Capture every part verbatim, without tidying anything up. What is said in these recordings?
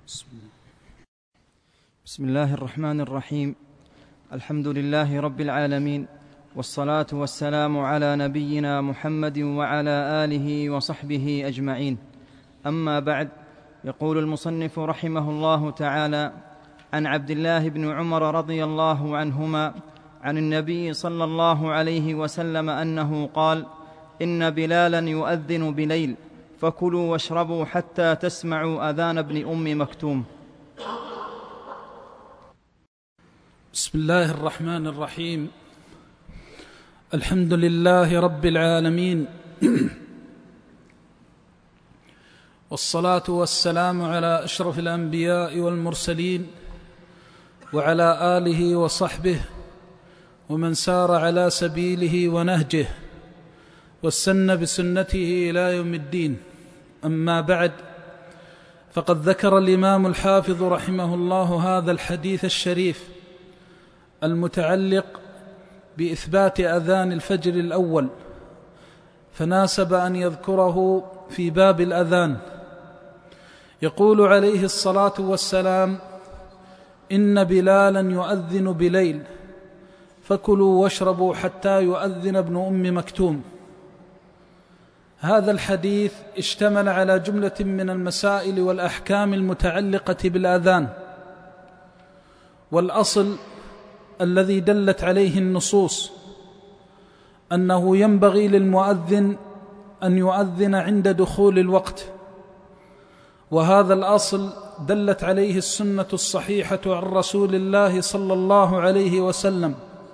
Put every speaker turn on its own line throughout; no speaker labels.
بسم الله الرحمن الرحيم. الحمد لله رب العالمين، والصلاة والسلام على نبينا محمد وعلى آله وصحبه أجمعين. أما بعد، يقول المصنف رحمه الله تعالى: عن عبد الله بن عمر رضي الله عنهما عن النبي صلى الله عليه وسلم أنه قال: إن بلالا يؤذن بليل فكلوا واشربوا حتى تسمعوا أذان ابن أم مكتوم.
بسم الله الرحمن الرحيم. الحمد لله رب العالمين، والصلاة والسلام على أشرف الأنبياء والمرسلين وعلى آله وصحبه ومن سار على سبيله ونهجه واستنى بسنته إلى يوم الدين. أما بعد، فقد ذكر الإمام الحافظ رحمه الله هذا الحديث الشريف المتعلق بإثبات أذان الفجر الأول، فناسب أن يذكره في باب الأذان. يقول عليه الصلاة والسلام: إن بلالا يؤذن بليل فكلوا واشربوا حتى يؤذن ابن أم مكتوم. هذا الحديث اشتمل على جملة من المسائل والأحكام المتعلقة بالأذان، والأصل الذي دلت عليه النصوص أنه ينبغي للمؤذن أن يؤذن عند دخول الوقت، وهذا الأصل دلت عليه السنة الصحيحة عن رسول الله صلى الله عليه وسلم،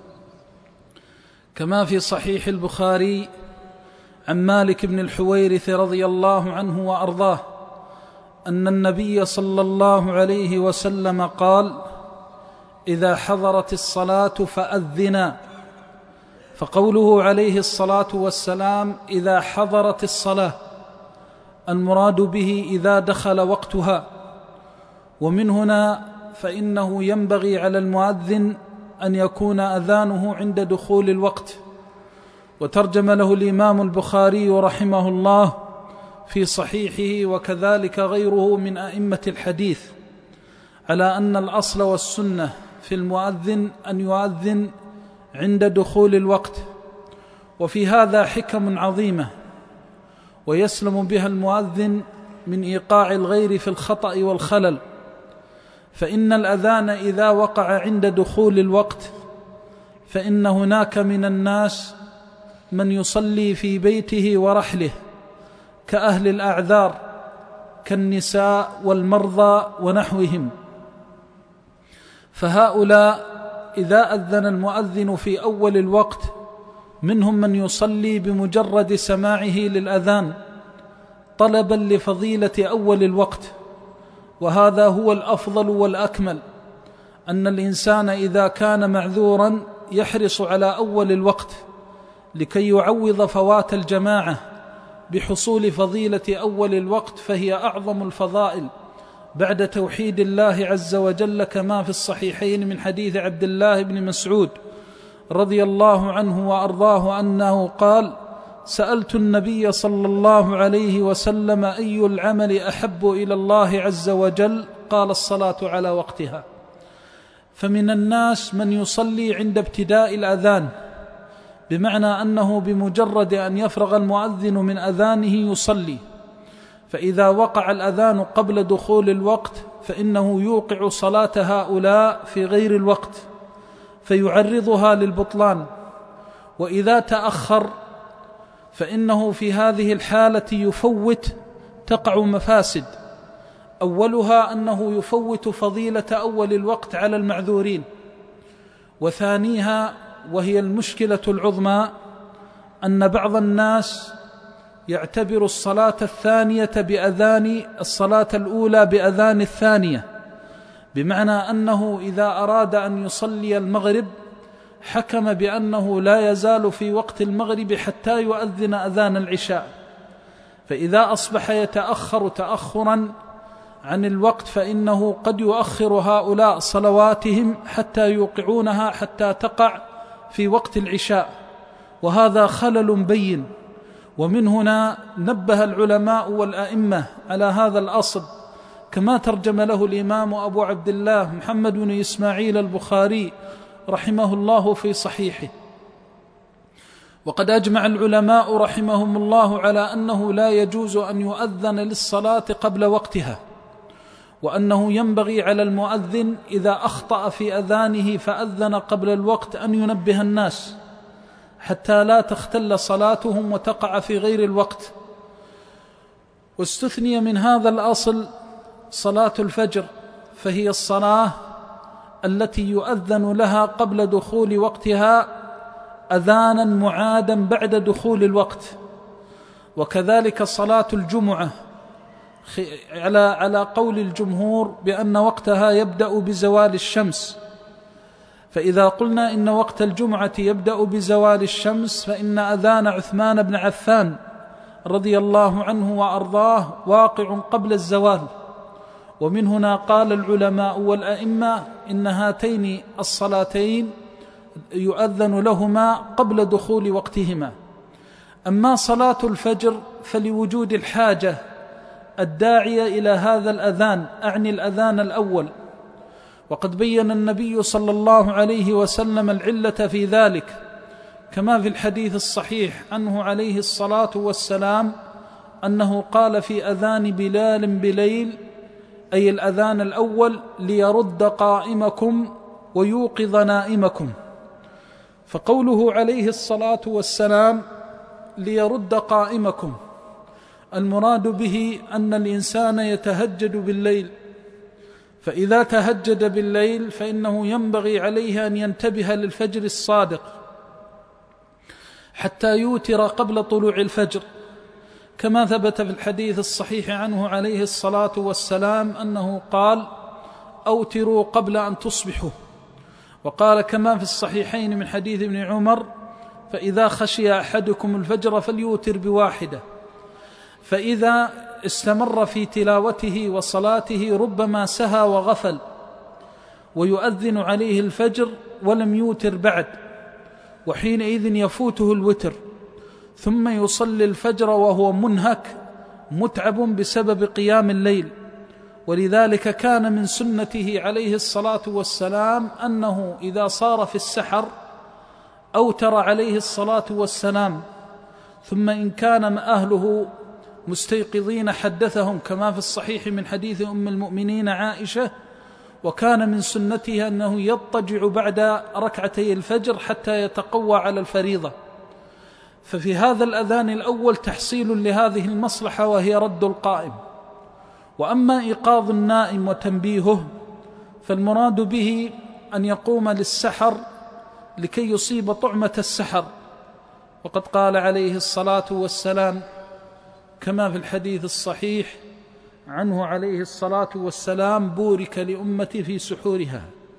كما في صحيح البخاري عن مالك بن الحويرث رضي الله عنه وأرضاه أن النبي صلى الله عليه وسلم قال: إذا حضرت الصلاة فأذنا. فقوله عليه الصلاة والسلام إذا حضرت الصلاة، المراد به إذا دخل وقتها، ومن هنا فإنه ينبغي على المؤذن أن يكون أذانه عند دخول الوقت. وترجم له الإمام البخاري رحمه الله في صحيحه وكذلك غيره من أئمة الحديث على أن الأصل والسنة في المؤذن أن يؤذن عند دخول الوقت، وفي هذا حكم عظيمة ويسلم بها المؤذن من إيقاع الغير في الخطأ والخلل. فإن الأذان إذا وقع عند دخول الوقت فإن هناك من الناس من يصلي في بيته ورحله كأهل الأعذار كالنساء والمرضى ونحوهم، فهؤلاء إذا أذن المؤذن في أول الوقت منهم من يصلي بمجرد سماعه للأذان طلبا لفضيلة أول الوقت، وهذا هو الأفضل والأكمل، أن الإنسان إذا كان معذورا يحرص على أول الوقت لكي يعوض فوات الجماعة بحصول فضيلة أول الوقت، فهي أعظم الفضائل بعد توحيد الله عز وجل، كما في الصحيحين من حديث عبد الله بن مسعود رضي الله عنه وأرضاه أنه قال: سألت النبي صلى الله عليه وسلم أي العمل أحب إلى الله عز وجل؟ قال: الصلاة على وقتها. فمن الناس من يصلي عند ابتداء الأذان، بمعنى أنه بمجرد أن يفرغ المؤذن من أذانه يصلي، فإذا وقع الأذان قبل دخول الوقت فإنه يوقع صلاة هؤلاء في غير الوقت فيعرضها للبطلان، وإذا تأخر فإنه في هذه الحالة يفوت تقع مفاسد. أولها أنه يفوت فضيلة أول الوقت على المعذورين، وثانيها وهي المشكلة العظمى أن بعض الناس يعتبر الصلاة الثانية بأذان الصلاة الأولى بأذان الثانية، بمعنى أنه إذا أراد أن يصلي المغرب حكم بأنه لا يزال في وقت المغرب حتى يؤذن أذان العشاء، فإذا أصبح يتأخر تأخرا عن الوقت فإنه قد يؤخر هؤلاء صلواتهم حتى يوقعونها حتى تقع في وقت العشاء، وهذا خلل بين. ومن هنا نبه العلماء والأئمة على هذا الأصل، كما ترجم له الإمام أبو عبد الله محمد بن إسماعيل البخاري رحمه الله في صحيحه. وقد أجمع العلماء رحمهم الله على أنه لا يجوز أن يؤذن للصلاة قبل وقتها، وأنه ينبغي على المؤذن إذا أخطأ في أذانه فأذن قبل الوقت أن ينبه الناس حتى لا تختل صلاتهم وتقع في غير الوقت. واستثني من هذا الأصل صلاة الفجر، فهي الصلاة التي يؤذن لها قبل دخول وقتها أذانا معادا بعد دخول الوقت. وكذلك صلاة الجمعة على على قول الجمهور بأن وقتها يبدأ بزوال الشمس. فإذا قلنا إن وقت الجمعة يبدأ بزوال الشمس فإن أذان عثمان بن عفان رضي الله عنه وأرضاه واقع قبل الزوال. ومن هنا قال العلماء والأئمة إن هاتين الصلاتين يؤذن لهما قبل دخول وقتهما. أما صلاة الفجر فلوجود الحاجة الداعية إلى هذا الأذان، أعني الأذان الأول، وقد بين النبي صلى الله عليه وسلم العلة في ذلك، كما في الحديث الصحيح عنه عليه الصلاة والسلام أنه قال في أذان بلال بليل، أي الأذان الأول: ليرد قائمكم ويوقظ نائمكم. فقوله عليه الصلاة والسلام ليرد قائمكم، المراد به أن الإنسان يتهجد بالليل، فإذا تهجد بالليل فإنه ينبغي عليه أن ينتبه للفجر الصادق حتى يوتر قبل طلوع الفجر، كما ثبت في الحديث الصحيح عنه عليه الصلاة والسلام أنه قال: أوتروا قبل أن تصبحوا. وقال كما في الصحيحين من حديث ابن عمر: فإذا خشي أحدكم الفجر فليوتر بواحدة. فإذا استمر في تلاوته وصلاته ربما سهى وغفل ويؤذن عليه الفجر ولم يوتر بعد، وحينئذ يفوته الوتر، ثم يصلي الفجر وهو منهك متعب بسبب قيام الليل. ولذلك كان من سنته عليه الصلاة والسلام أنه إذا صار في السحر أوتر عليه الصلاة والسلام، ثم إن كان أهله مستيقظين حدثهم، كما في الصحيح من حديث أم المؤمنين عائشة: وكان من سنته أنه يضطجع بعد ركعتي الفجر حتى يتقوى على الفريضة. ففي هذا الأذان الأول تحصيل لهذه المصلحة وهي رد القائم. وأما إيقاظ النائم وتنبيهه فالمراد به أن يقوم للسحر لكي يصيب طعمة السحر، وقد قال عليه الصلاة والسلام كما في الحديث الصحيح عنه عليه الصلاة والسلام: بورك لأمتي في سحورها.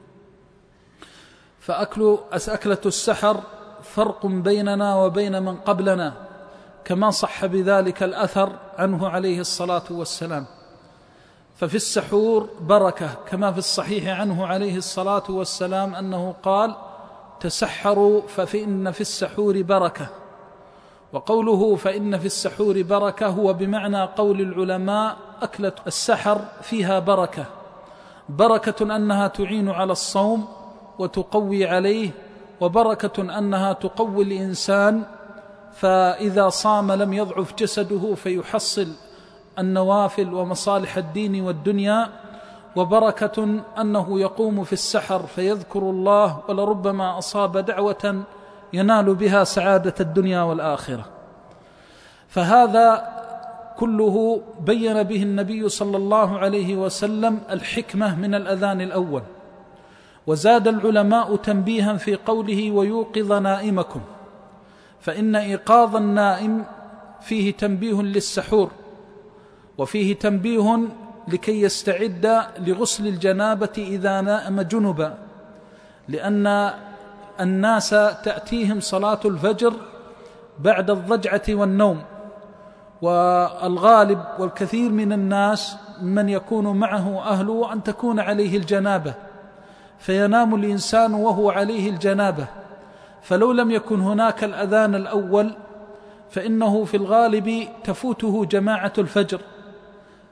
فأكل أكلة السحر فرق بيننا وبين من قبلنا، كما صح بذلك الأثر عنه عليه الصلاة والسلام. ففي السحور بركة، كما في الصحيح عنه عليه الصلاة والسلام أنه قال: تسحروا فإن في السحور بركة. وقوله فإن في السحور بركة هو بمعنى قول العلماء: أكلة السحر فيها بركة، بركة أنها تعين على الصوم وتقوي عليه، وبركة أنها تقوي الإنسان، فإذا صام لم يضعف جسده فيحصل النوافل ومصالح الدين والدنيا، وبركة أنه يقوم في السحر فيذكر الله ولربما أصاب دعوة ينال بها سعادة الدنيا والآخرة. فهذا كله بين به النبي صلى الله عليه وسلم الحكمة من الأذان الأول. وزاد العلماء تنبيها في قوله: ويوقظ نائمكم، فإن إيقاظ النائم فيه تنبيه للسحور، وفيه تنبيه لكي يستعد لغسل الجنابة إذا نام جنبا، لأن الناس تأتيهم صلاة الفجر بعد الضجعة والنوم، والغالب والكثير من الناس من يكون معه أهله أن تكون عليه الجنابة، فينام الإنسان وهو عليه الجنابة. فلو لم يكن هناك الأذان الأول فإنه في الغالب تفوته جماعة الفجر،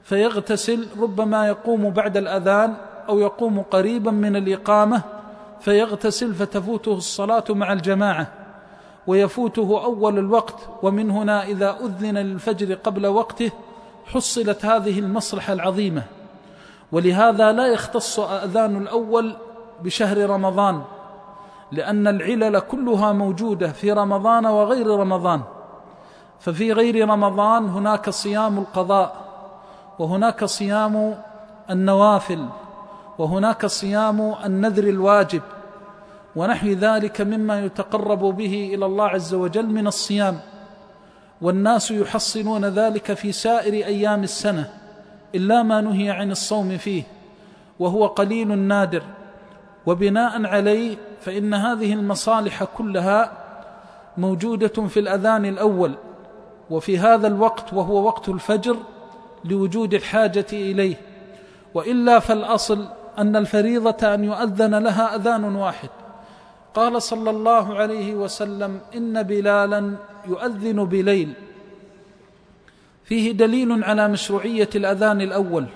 فيغتسل، ربما يقوم بعد الأذان أو يقوم قريبا من الإقامة فيغتسل فتفوته الصلاة مع الجماعة ويفوته أول الوقت. ومن هنا إذا أذن للفجر قبل وقته حصلت هذه المصلحة العظيمة. ولهذا لا يختص أذان الأول بشهر رمضان، لأن العلل كلها موجودة في رمضان وغير رمضان. ففي غير رمضان هناك صيام القضاء، وهناك صيام النوافل، وهناك صيام النذر الواجب ونحو ذلك مما يتقرب به إلى الله عز وجل من الصيام، والناس يحصلون ذلك في سائر أيام السنة إلا ما نهي عن الصوم فيه، وهو قليل نادر. وبناء عليه فإن هذه المصالح كلها موجودة في الأذان الأول وفي هذا الوقت، وهو وقت الفجر، لوجود الحاجة إليه. وإلا فالأصل أن الفريضة أن يؤذن لها أذان واحد. قال صلى الله عليه وسلم: إن بلالا يؤذن بليل، فيه دليل على مشروعية الأذان الأول،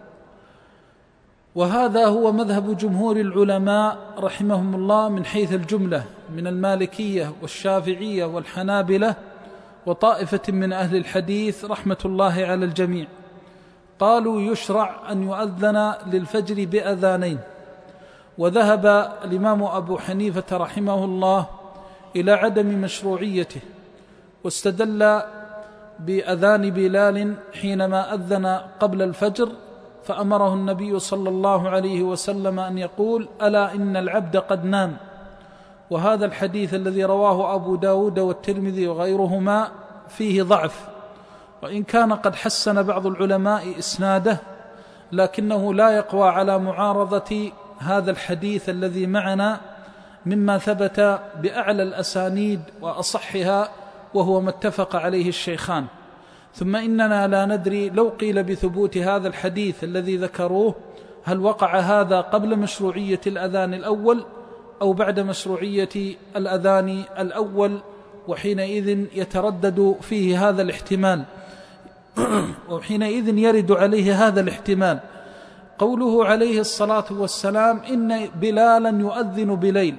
وهذا هو مذهب جمهور العلماء رحمهم الله من حيث الجملة من المالكية والشافعية والحنابلة وطائفة من أهل الحديث رحمة الله على الجميع. قالوا يشرع أن يؤذن للفجر بأذانين. وذهب الإمام أبو حنيفة رحمه الله إلى عدم مشروعيته، واستدل بأذان بلال حينما أذن قبل الفجر، فأمره النبي صلى الله عليه وسلم أن يقول: ألا إن العبد قد نام. وهذا الحديث الذي رواه أبو داود والترمذي وغيرهما فيه ضعف، وإن كان قد حسن بعض العلماء إسناده، لكنه لا يقوى على معارضة هذا الحديث الذي معنا مما ثبت بأعلى الأسانيد وأصحها، وهو ما اتفق عليه الشيخان. ثم إننا لا ندري لو قيل بثبوت هذا الحديث الذي ذكروه هل وقع هذا قبل مشروعية الأذان الأول أو بعد مشروعية الأذان الأول، وحينئذ يتردد فيه هذا الاحتمال وحينئذ يرد عليه هذا الاحتمال. قوله عليه الصلاة والسلام: إن بلالا يؤذن بليل،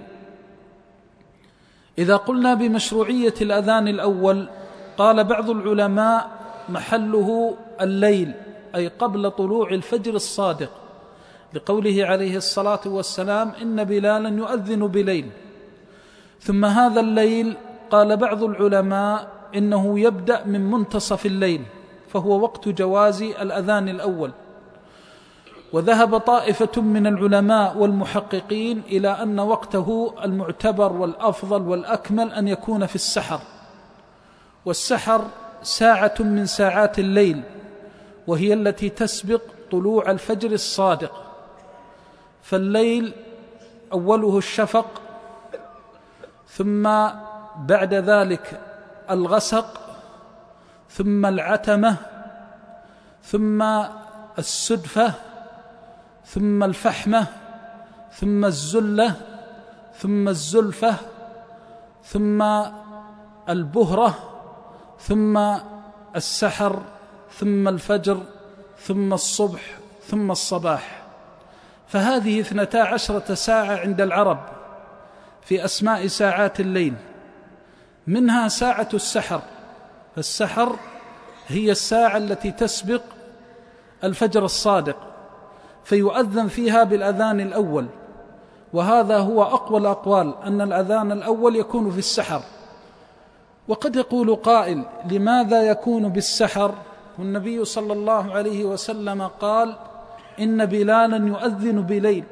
إذا قلنا بمشروعية الأذان الأول قال بعض العلماء محله الليل، أي قبل طلوع الفجر الصادق، لقوله عليه الصلاة والسلام: إن بلالا يؤذن بليل. ثم هذا الليل قال بعض العلماء إنه يبدأ من منتصف الليل، فهو وقت جواز الأذان الأول. وذهب طائفة من العلماء والمحققين إلى أن وقته المعتبر والأفضل والأكمل أن يكون في السحر، والسحر ساعة من ساعات الليل، وهي التي تسبق طلوع الفجر الصادق. فالليل أوله الشفق، ثم بعد ذلك الغسق، ثم العتمة، ثم السدفة، ثم الفحمة، ثم الزلة، ثم الزلفة، ثم البهرة، ثم السحر، ثم الفجر، ثم الصبح، ثم الصباح. فهذه اثنتا عشرة ساعة عند العرب في أسماء ساعات الليل، منها ساعة السحر. فالسحر هي الساعة التي تسبق الفجر الصادق، فيؤذن فيها بالأذان الأول، وهذا هو أقوى الأقوال أن الأذان الأول يكون في السحر. وقد يقول قائل: لماذا يكون بالسحر والنبي صلى الله عليه وسلم قال: إن بلالا يؤذن بليل؟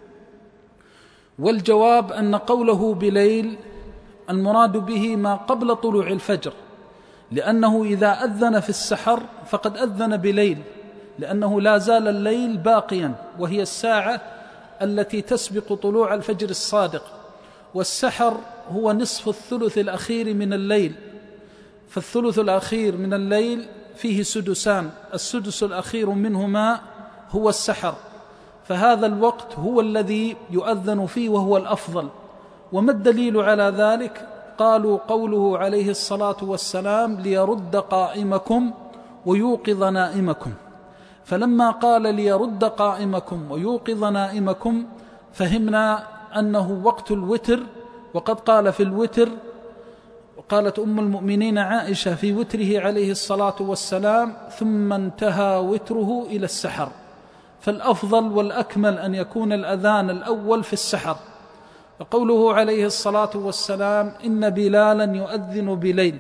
والجواب أن قوله بليل المراد به ما قبل طلوع الفجر، لأنه إذا أذن في السحر فقد أذن بليل، لأنه لا زال الليل باقيا، وهي الساعة التي تسبق طلوع الفجر الصادق. والسحر هو نصف الثلث الأخير من الليل، فالثلث الأخير من الليل فيه سدسان، السدس الأخير منهما هو السحر، فهذا الوقت هو الذي يؤذن فيه وهو الأفضل. وما الدليل على ذلك؟ قالوا: قوله عليه الصلاة والسلام: ليرد قائمكم ويوقظ نائمكم. فلما قال ليرد قائمكم ويوقظ نائمكم فهمنا أنه وقت الوتر، وقد قال في الوتر، وقالت أم المؤمنين عائشة في وتره عليه الصلاة والسلام: ثم انتهى وتره إلى السحر. فالأفضل والأكمل أن يكون الأذان الأول في السحر. وقوله عليه الصلاة والسلام: إن بلالا يؤذن بليل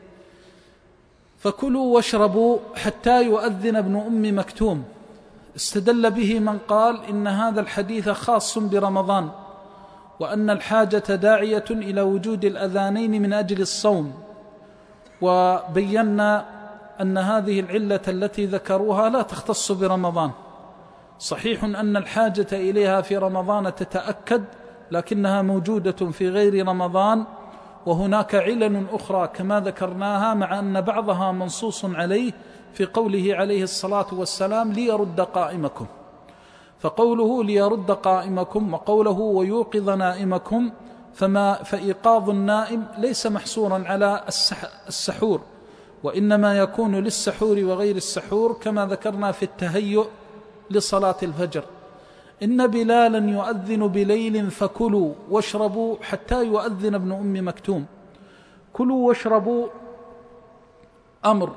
فكلوا واشربوا حتى يؤذن ابن أم مكتوم، استدل به من قال إن هذا الحديث خاص برمضان، وأن الحاجة داعية إلى وجود الأذانين من أجل الصوم. وبينا أن هذه العلة التي ذكروها لا تختص برمضان. صحيح أن الحاجة إليها في رمضان تتأكد، لكنها موجودة في غير رمضان، وهناك علل أخرى كما ذكرناها، مع أن بعضها منصوص عليه في قوله عليه الصلاة والسلام: ليرد قائمكم. فقوله ليرد قائمكم وقوله ويوقظ نائمكم، فما فإيقاظ النائم ليس محصورا على السحور، وإنما يكون للسحور وغير السحور، كما ذكرنا في التهيؤ لصلاة الفجر. إن بلالا يؤذن بليل فكلوا واشربوا حتى يؤذن ابن أم مكتوم. كلوا واشربوا أمر،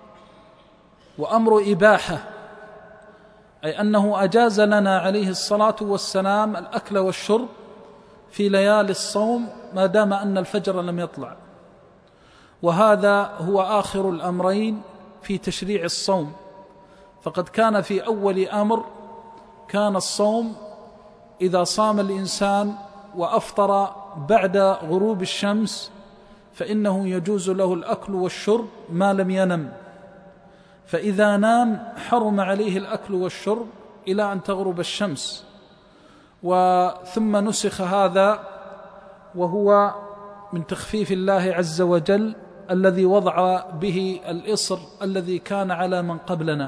وأمر إباحة، أي أنه أجاز لنا عليه الصلاة والسلام الأكل والشرب في ليالي الصوم ما دام أن الفجر لم يطلع، وهذا هو آخر الأمرين في تشريع الصوم. فقد كان في أول أمر كان الصوم إذا صام الإنسان وأفطر بعد غروب الشمس فإنه يجوز له الأكل والشرب ما لم ينم، فإذا نام حرم عليه الأكل والشرب إلى أن تغرب الشمس. وثم نسخ هذا، وهو من تخفيف الله عز وجل الذي وضع به الإصر الذي كان على من قبلنا.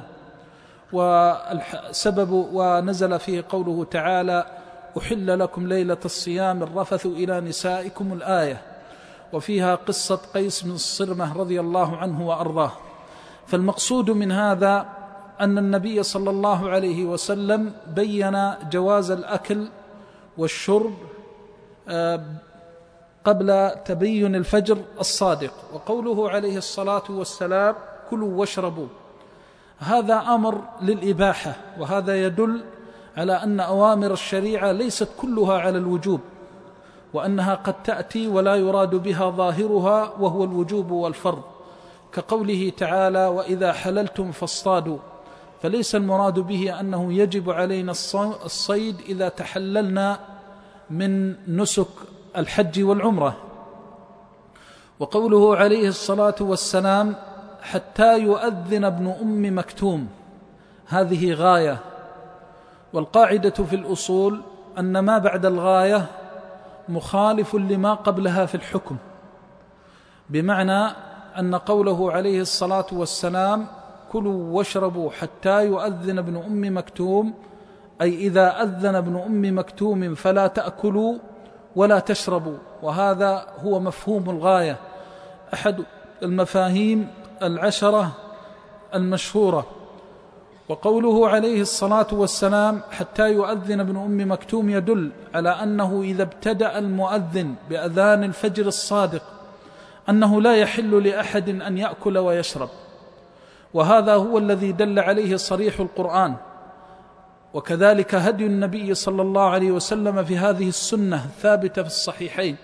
والسبب ونزل فيه قوله تعالى: أحل لكم ليلة الصيام الرفث إلى نسائكم، الآية، وفيها قصة قيس بن الصرمة رضي الله عنه وأرضاه. فالمقصود من هذا أن النبي صلى الله عليه وسلم بين جواز الأكل والشرب قبل تبين الفجر الصادق. وقوله عليه الصلاة والسلام: كلوا واشربوا، هذا أمر للإباحة، وهذا يدل على أن أوامر الشريعة ليست كلها على الوجوب، وأنها قد تأتي ولا يراد بها ظاهرها وهو الوجوب والفرض، كقوله تعالى: وإذا حللتم فاصطادوا، فليس المراد به أنه يجب علينا الصيد إذا تحللنا من نسك الحج والعمرة. وقوله عليه الصلاة والسلام: حتى يؤذن ابن أم مكتوم، هذه غاية. والقاعدة في الأصول أن ما بعد الغاية مخالف لما قبلها في الحكم، بمعنى أن قوله عليه الصلاة والسلام: كلوا واشربوا حتى يؤذن ابن أم مكتوم، أي إذا أذن ابن أم مكتوم فلا تأكلوا ولا تشربوا، وهذا هو مفهوم الغاية، أحد المفاهيم العشرة المشهورة. وقوله عليه الصلاة والسلام: حتى يؤذن ابن أم مكتوم، يدل على أنه إذا ابتدأ المؤذن بأذان الفجر الصادق أنه لا يحل لأحد أن يأكل ويشرب، وهذا هو الذي دل عليه صريح القرآن، وكذلك هدي النبي صلى الله عليه وسلم في هذه السنة الثابتة في الصحيحين.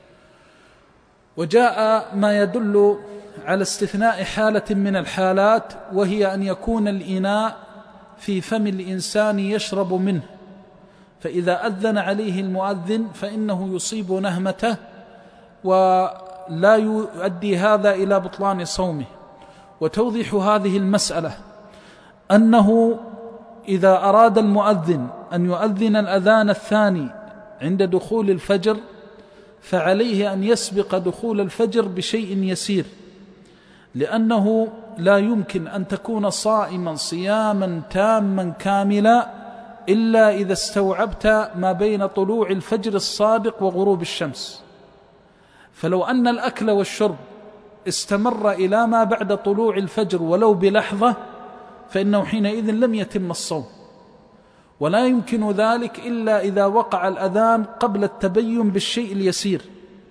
وجاء ما يدل على استثناء حالة من الحالات، وهي أن يكون الإناء في فم الإنسان يشرب منه، فإذا أذن عليه المؤذن فإنه يصيب نهمته ولا يؤدي هذا إلى بطلان صومه. وتوضيح هذه المسألة أنه إذا أراد المؤذن أن يؤذن الأذان الثاني عند دخول الفجر فعليه أن يسبق دخول الفجر بشيء يسير، لأنه لا يمكن أن تكون صائما صياما تاما كاملا إلا إذا استوعبت ما بين طلوع الفجر الصادق وغروب الشمس. فلو أن الأكل والشرب استمر إلى ما بعد طلوع الفجر ولو بلحظة فإنه حينئذ لم يتم الصوم، ولا يمكن ذلك إلا إذا وقع الأذان قبل التبين بالشيء اليسير،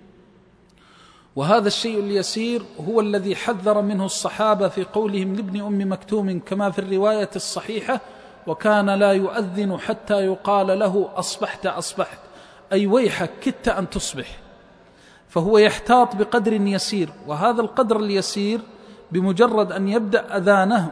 وهذا الشيء اليسير هو الذي حذر منه الصحابة في قولهم لابن أم مكتوم كما في الرواية الصحيحة: وكان لا يؤذن حتى يقال له أصبحت أصبحت، أي ويحك كدت أن تصبح. فهو يحتاط بقدر يسير، وهذا القدر اليسير بمجرد أن يبدأ أذانه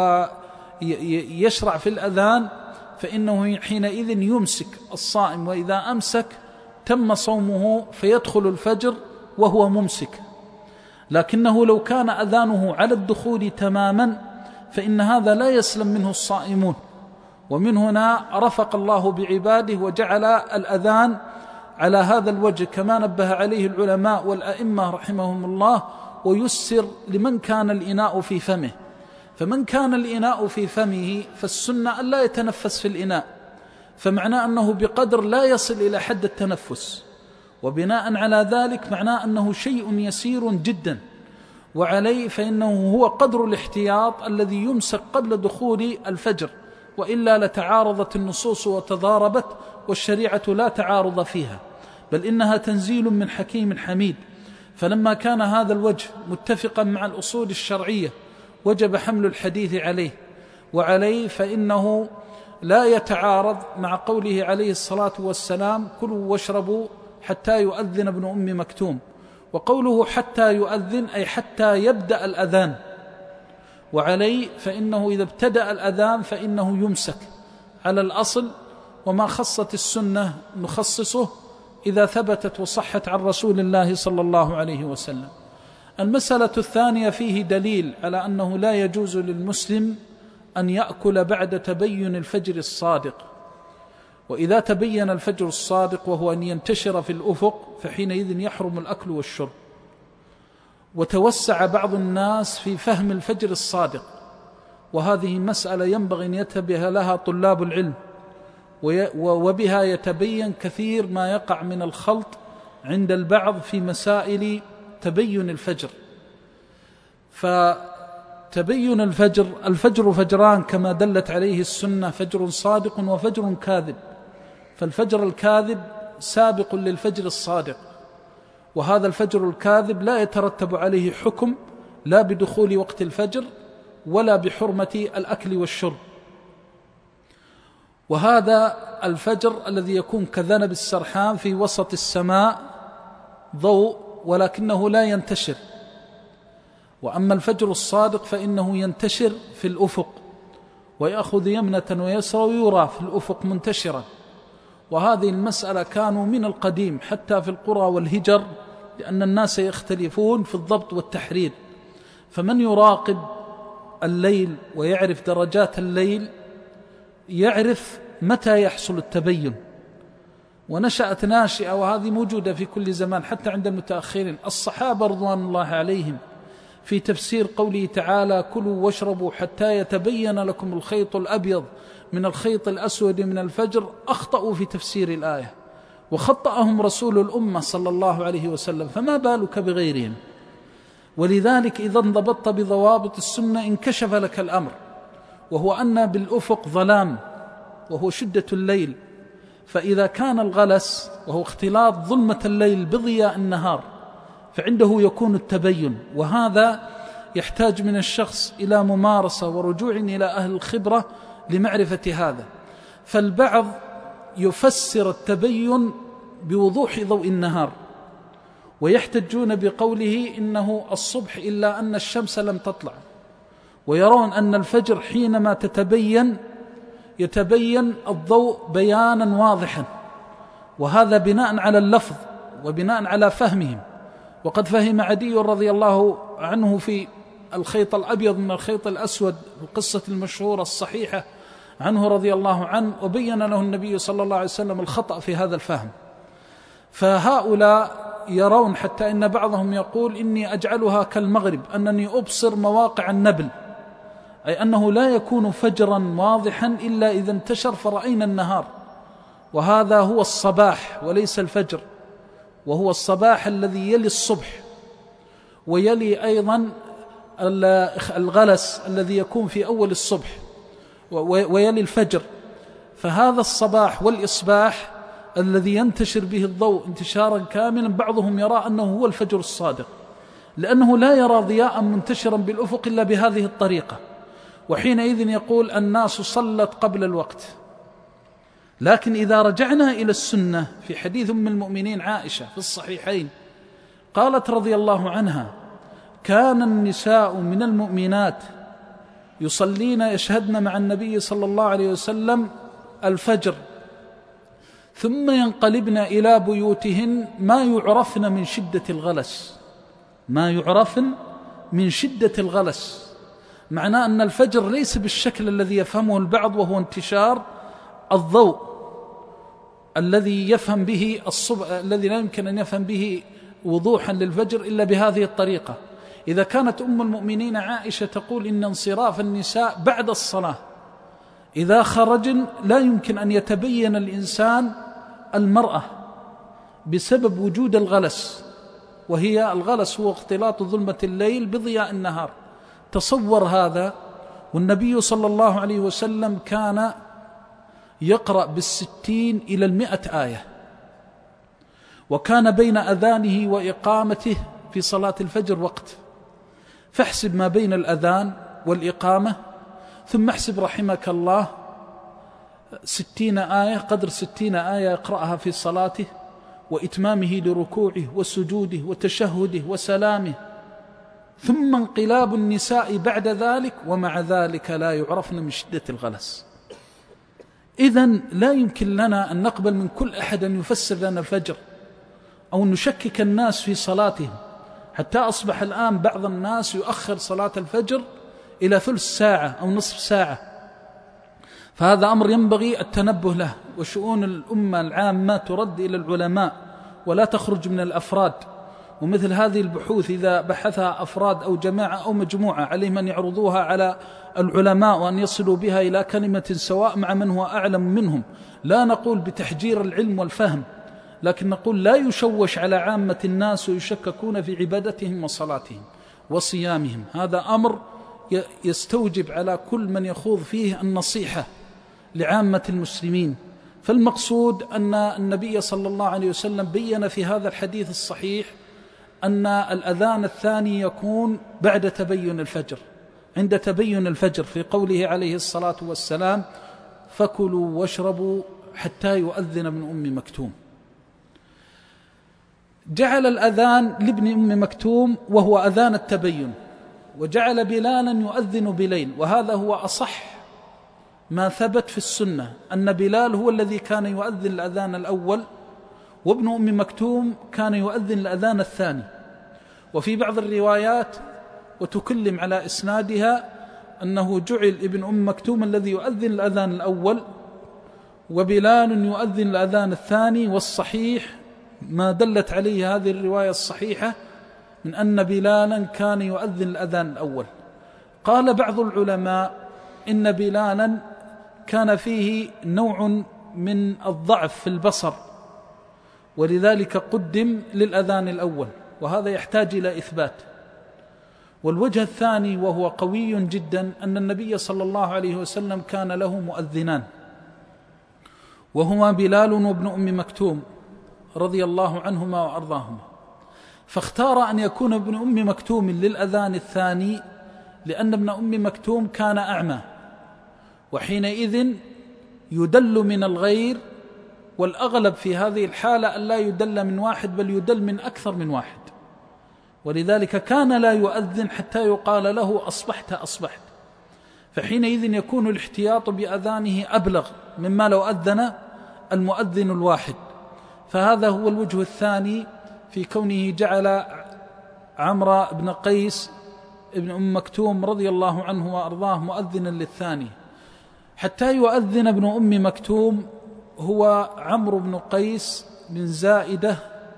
ويشرع في الأذان فإنه حينئذ يمسك الصائم، وإذا أمسك تم صومه فيدخل الفجر وهو ممسك. لكنه لو كان أذانه على الدخول تماما فإن هذا لا يسلم منه الصائمون، ومن هنا رفق الله بعباده وجعل الأذان على هذا الوجه كما نبه عليه العلماء والأئمة رحمهم الله، ويسر لمن كان الإناء في فمه. فمن كان الإناء في فمه فالسنة أن لا يتنفس في الإناء، فمعناه أنه بقدر لا يصل إلى حد التنفس، وبناء على ذلك معناه أنه شيء يسير جدا، وعليه فإنه هو قدر الاحتياط الذي يمسك قبل دخول الفجر، وإلا لتعارضت النصوص وتضاربت، والشريعة لا تعارض فيها، بل إنها تنزيل من حكيم حميد. فلما كان هذا الوجه متفقا مع الأصول الشرعية وجب حمل الحديث عليه، وعليه فإنه لا يتعارض مع قوله عليه الصلاة والسلام: كلوا واشربوا حتى يؤذن ابن أم مكتوم. وقوله حتى يؤذن أي حتى يبدأ الأذان، وعليه فإنه إذا ابتدأ الأذان فإنه يمسك على الأصل، وما خصت السنة نخصصه إذا ثبتت وصحت عن رسول الله صلى الله عليه وسلم. المسألة الثانية فيه دليل على أنه لا يجوز للمسلم أن يأكل بعد تبين الفجر الصادق، وإذا تبين الفجر الصادق وهو أن ينتشر في الأفق فحينئذ يحرم الأكل والشرب. وتوسع بعض الناس في فهم الفجر الصادق، وهذه مسألة ينبغي أن ينتبه لها طلاب العلم، وبها يتبين كثير ما يقع من الخلط عند البعض في مسائل تبين الفجر. فتبين الفجر، الفجر فجران كما دلت عليه السنة: فجر صادق وفجر كاذب. فالفجر الكاذب سابق للفجر الصادق، وهذا الفجر الكاذب لا يترتب عليه حكم لا بدخول وقت الفجر ولا بحرمة الأكل والشرب. وهذا الفجر الذي يكون كذنب السرحان في وسط السماء ضوء ولكنه لا ينتشر. وأما الفجر الصادق فإنه ينتشر في الأفق ويأخذ يمنة ويسرى ويرى في الأفق منتشرا. وهذه المسألة كانوا من القديم حتى في القرى والهجر، لأن الناس يختلفون في الضبط والتحرير، فمن يراقب الليل ويعرف درجات الليل يعرف متى يحصل التبين. ونشأت ناشئة، وهذه موجودة في كل زمان حتى عند المتأخرين الصحابة رضوان الله عليهم، في تفسير قوله تعالى: كلوا واشربوا حتى يتبين لكم الخيط الأبيض من الخيط الأسود من الفجر، أخطأوا في تفسير الآية وخطأهم رسول الأمة صلى الله عليه وسلم، فما بالك بغيرهم. ولذلك إذا انضبطت بضوابط السنة انكشف لك الأمر، وهو أن بالأفق ظلام وهو شدة الليل، فإذا كان الغلس وهو اختلاط ظلمة الليل بضياء النهار فعنده يكون التبين. وهذا يحتاج من الشخص إلى ممارسة ورجوع إلى أهل الخبرة لمعرفة هذا. فالبعض يفسر التبين بوضوح ضوء النهار، ويحتجون بقوله إنه الصبح إلا أن الشمس لم تطلع، ويرون أن الفجر حينما تتبين يتبين الضوء بيانا واضحا، وهذا بناء على اللفظ وبناء على فهمهم. وقد فهم عدي رضي الله عنه في الخيط الأبيض من الخيط الأسود، القصة المشهورة الصحيحة عنه رضي الله عنه، وبين له النبي صلى الله عليه وسلم الخطأ في هذا الفهم. فهؤلاء يرون حتى إن بعضهم يقول: إني أجعلها كالمغرب، أنني أبصر مواقع النبل، أي أنه لا يكون فجرا واضحا إلا إذا انتشر فرأينا النهار، وهذا هو الصباح وليس الفجر، وهو الصباح الذي يلي الصبح ويلي أيضا الغلس الذي يكون في أول الصبح ويلي الفجر، فهذا الصباح والإصباح الذي ينتشر به الضوء انتشارا كاملا بعضهم يرى أنه هو الفجر الصادق، لأنه لا يرى ضياء منتشرا بالأفق إلا بهذه الطريقة، وحينئذ يقول الناس صلت قبل الوقت. لكن إذا رجعنا إلى السنة في حديث أم المؤمنين عائشة في الصحيحين قالت رضي الله عنها: كان النساء من المؤمنات يصلين يشهدن مع النبي صلى الله عليه وسلم الفجر ثم ينقلبن إلى بيوتهن ما يعرفن من شدة الغلس، ما يعرفن من شدة الغلس، معناه أن الفجر ليس بالشكل الذي يفهمه البعض وهو انتشار الضوء الذي يفهم به الصبح، الذي لا يمكن أن يفهم به وضوحا للفجر إلا بهذه الطريقة. إذا كانت أم المؤمنين عائشة تقول إن انصراف النساء بعد الصلاة إذا خرجن لا يمكن أن يتبين الإنسان المرأة بسبب وجود الغلس، وهي الغلس هو اختلاط ظلمة الليل بضياء النهار. تصور هذا، والنبي صلى الله عليه وسلم كان يقرأ بالستين إلى المئة آية، وكان بين أذانه وإقامته في صلاة الفجر وقت، فاحسب ما بين الأذان والإقامة، ثم احسب رحمك الله ستين آية، قدر ستين آية يقرأها في صلاته وإتمامه لركوعه وسجوده وتشهده وسلامه، ثم انقلاب النساء بعد ذلك، ومع ذلك لا يعرفن من شدة الغلس. إذن لا يمكن لنا أن نقبل من كل أحد أن يفسر لنا الفجر أو نشكك الناس في صلاتهم، حتى أصبح الآن بعض الناس يؤخر صلاة الفجر إلى ثلث ساعة أو نصف ساعة، فهذا أمر ينبغي التنبه له، وشؤون الأمة العامة ترد إلى العلماء ولا تخرج من الأفراد. ومثل هذه البحوث إذا بحثها أفراد أو جماعة أو مجموعة عليهم أن يعرضوها على العلماء وأن يصلوا بها إلى كلمة سواء مع من هو أعلم منهم. لا نقول بتحجير العلم والفهم، لكن نقول لا يشوش على عامة الناس ويشككون في عبادتهم وصلاتهم وصيامهم. هذا أمر يستوجب على كل من يخوض فيه النصيحة لعامة المسلمين. فالمقصود أن النبي صلى الله عليه وسلم بيّن في هذا الحديث الصحيح أن الأذان الثاني يكون بعد تبين الفجر، عند تبين الفجر، في قوله عليه الصلاة والسلام: فكلوا واشربوا حتى يؤذن ابن أم مكتوم. جعل الأذان لابن أم مكتوم وهو أذان التبين، وجعل بلالا يؤذن بليل، وهذا هو أصح ما ثبت في السنة، أن بلال هو الذي كان يؤذن الأذان الأول، وابن أم مكتوم كان يؤذن الأذان الثاني. وفي بعض الروايات وتكلم على إسنادها أنه جعل ابن أم مكتوم الذي يؤذن الأذان الأول، وبلال يؤذن الأذان الثاني. والصحيح ما دلت عليه هذه الرواية الصحيحة من أن بلالا كان يؤذن الأذان الأول. قال بعض العلماء إن بلالا كان فيه نوع من الضعف في البصر، ولذلك قدم للأذان الأول، وهذا يحتاج إلى إثبات. والوجه الثاني وهو قوي جدا أن النبي صلى الله عليه وسلم كان له مؤذنان، وهما بلال وابن أم مكتوم رضي الله عنهما وأرضاهما، فاختار أن يكون ابن أم مكتوم للأذان الثاني لأن ابن أم مكتوم كان أعمى، وحينئذ يدل من الغير، والأغلب في هذه الحالة أن لا يدل من واحد بل يدل من أكثر من واحد، ولذلك كان لا يؤذن حتى يقال له أصبحت أصبحت، فحينئذ يكون الاحتياط بأذانه أبلغ مما لو أذن المؤذن الواحد. فهذا هو الوجه الثاني في كونه جعل عمرو بن قيس ابن أم مكتوم رضي الله عنه وأرضاه مؤذنا للثاني. حتى يؤذن ابن أم مكتوم هو عمرو بن قيس بن زائدة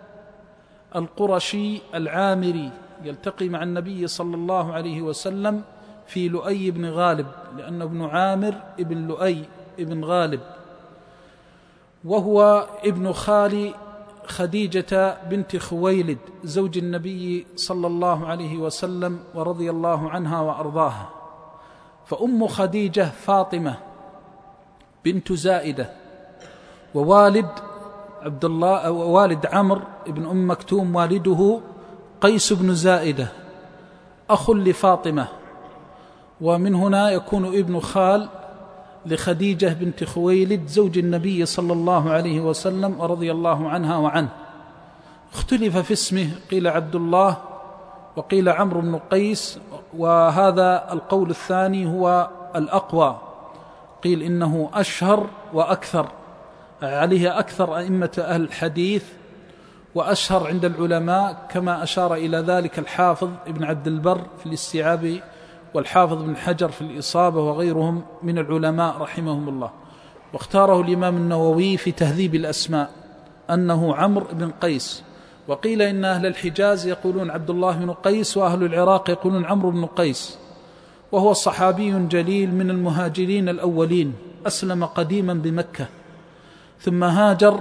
القرشي العامري، يلتقي مع النبي صلى الله عليه وسلم في لؤي بن غالب، لأنه ابن عامر ابن لؤي ابن غالب، وهو ابن خالي خديجة بنت خويلد زوج النبي صلى الله عليه وسلم ورضي الله عنها وأرضاها. فأم خديجة فاطمة بنت زائدة، ووالد عبد الله ووالد عمرو بن أم مكتوم والده قيس بن زائدة أخ لفاطمة، ومن هنا يكون ابن خال لخديجة بنت خويلد زوج النبي صلى الله عليه وسلم ورضي الله عنها وعنه. اختلف في اسمه، قيل عبد الله وقيل عمرو بن قيس، وهذا القول الثاني هو الأقوى، قيل إنه أشهر وأكثر، عليه أكثر أئمة أهل الحديث وأشهر عند العلماء، كما أشار إلى ذلك الحافظ ابن عبد البر في الاستيعاب والحافظ بن حجر في الإصابة وغيرهم من العلماء رحمهم الله. واختاره الإمام النووي في تهذيب الأسماء أنه عمرو بن قيس. وقيل إن أهل الحجاز يقولون عبد الله بن قيس، وأهل العراق يقولون عمرو بن قيس، وهو صحابي جليل من المهاجرين الأولين، أسلم قديما بمكة ثم هاجر،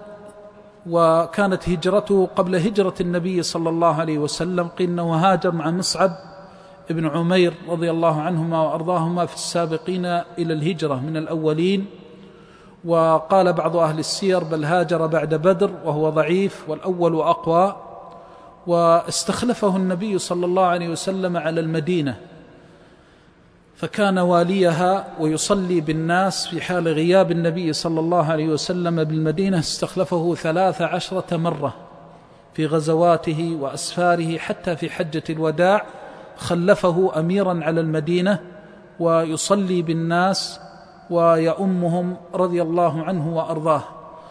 وكانت هجرته قبل هجرة النبي صلى الله عليه وسلم. قيل أنه هاجر مع مصعب ابن عمير رضي الله عنهما وأرضاهما في السابقين إلى الهجرة من الأولين. وقال بعض أهل السير بل هاجر بعد بدر، وهو ضعيف والأول أقوى. واستخلفه النبي صلى الله عليه وسلم على المدينة، فكان واليها ويصلي بالناس في حال غياب النبي صلى الله عليه وسلم بالمدينة. استخلفه ثلاث عشرة مرة في غزواته وأسفاره، حتى في حجة الوداع خلفه أميرا على المدينة ويصلي بالناس ويؤمهم رضي الله عنه وأرضاه.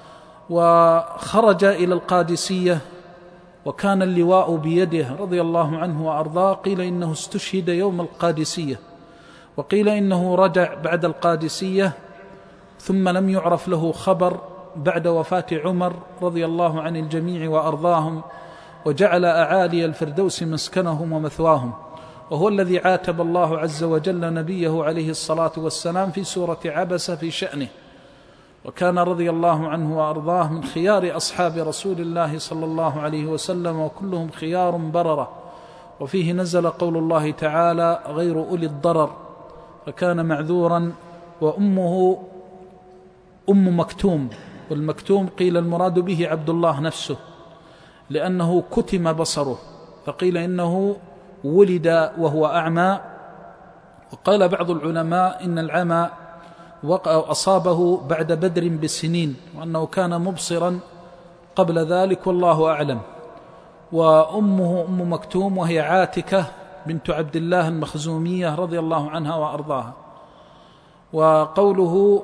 وخرج إلى القادسية وكان اللواء بيده رضي الله عنه وأرضاه. قيل إنه استشهد يوم القادسية، وقيل إنه رجع بعد القادسية ثم لم يعرف له خبر بعد وفاة عمر رضي الله عن الجميع وأرضاهم، وجعل أعالي الفردوس مسكنهم ومثواهم. وهو الذي عاتب الله عز وجل نبيه عليه الصلاة والسلام في سورة عبس في شأنه. وكان رضي الله عنه وأرضاه من خيار أصحاب رسول الله صلى الله عليه وسلم، وكلهم خيار بررة. وفيه نزل قول الله تعالى غير أولي الضرر، فكان معذورا. وأمه أم مكتوم، والمكتوم قيل المراد به عبد الله نفسه، لأنه كتم بصره، فقيل إنه ولد وهو أعمى. وقال بعض العلماء إن العمى أصابه بعد بدر بسنين، وأنه كان مبصرا قبل ذلك، والله أعلم. وأمه أم مكتوم وهي عاتكة بنت عبد الله المخزومية رضي الله عنها وأرضاها. وقوله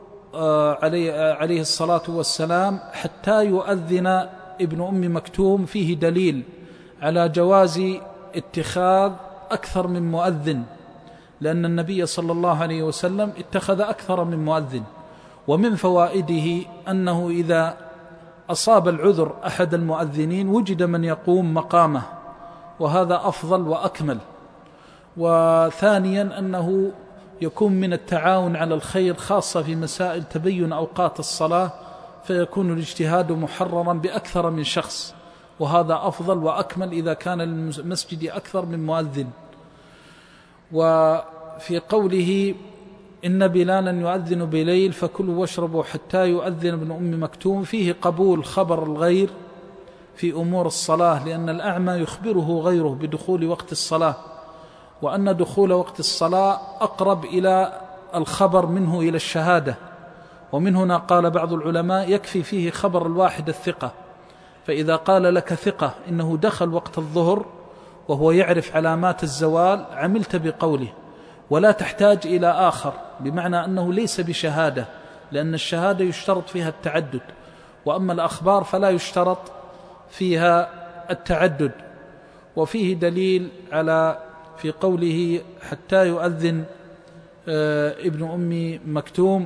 عليه الصلاة والسلام حتى يؤذن ابن أم مكتوم فيه دليل على جواز اتخاذ أكثر من مؤذن، لأن النبي صلى الله عليه وسلم اتخذ أكثر من مؤذن. ومن فوائده أنه إذا أصاب العذر أحد المؤذنين وجد من يقوم مقامه، وهذا أفضل وأكمل. وثانيا أنه يكون من التعاون على الخير، خاصة في مسائل تبين أوقات الصلاة، فيكون الاجتهاد محررا بأكثر من شخص، وهذا أفضل وأكمل إذا كان المسجد أكثر من مؤذن. وفي قوله إن بلالا يؤذن بليل فكلوا واشربوا حتى يؤذن ابن أم مكتوم، فيه قبول خبر الغير في أمور الصلاة، لأن الأعمى يخبره غيره بدخول وقت الصلاة، وأن دخول وقت الصلاة أقرب إلى الخبر منه إلى الشهادة. ومن هنا قال بعض العلماء يكفي فيه خبر الواحد الثقة، فإذا قال لك ثقة إنه دخل وقت الظهر وهو يعرف علامات الزوال عملت بقوله، ولا تحتاج إلى آخر، بمعنى أنه ليس بشهادة، لأن الشهادة يشترط فيها التعدد، وأما الأخبار فلا يشترط فيها التعدد. وفيه دليل على في قوله حتى يؤذن ابن أم مكتوم،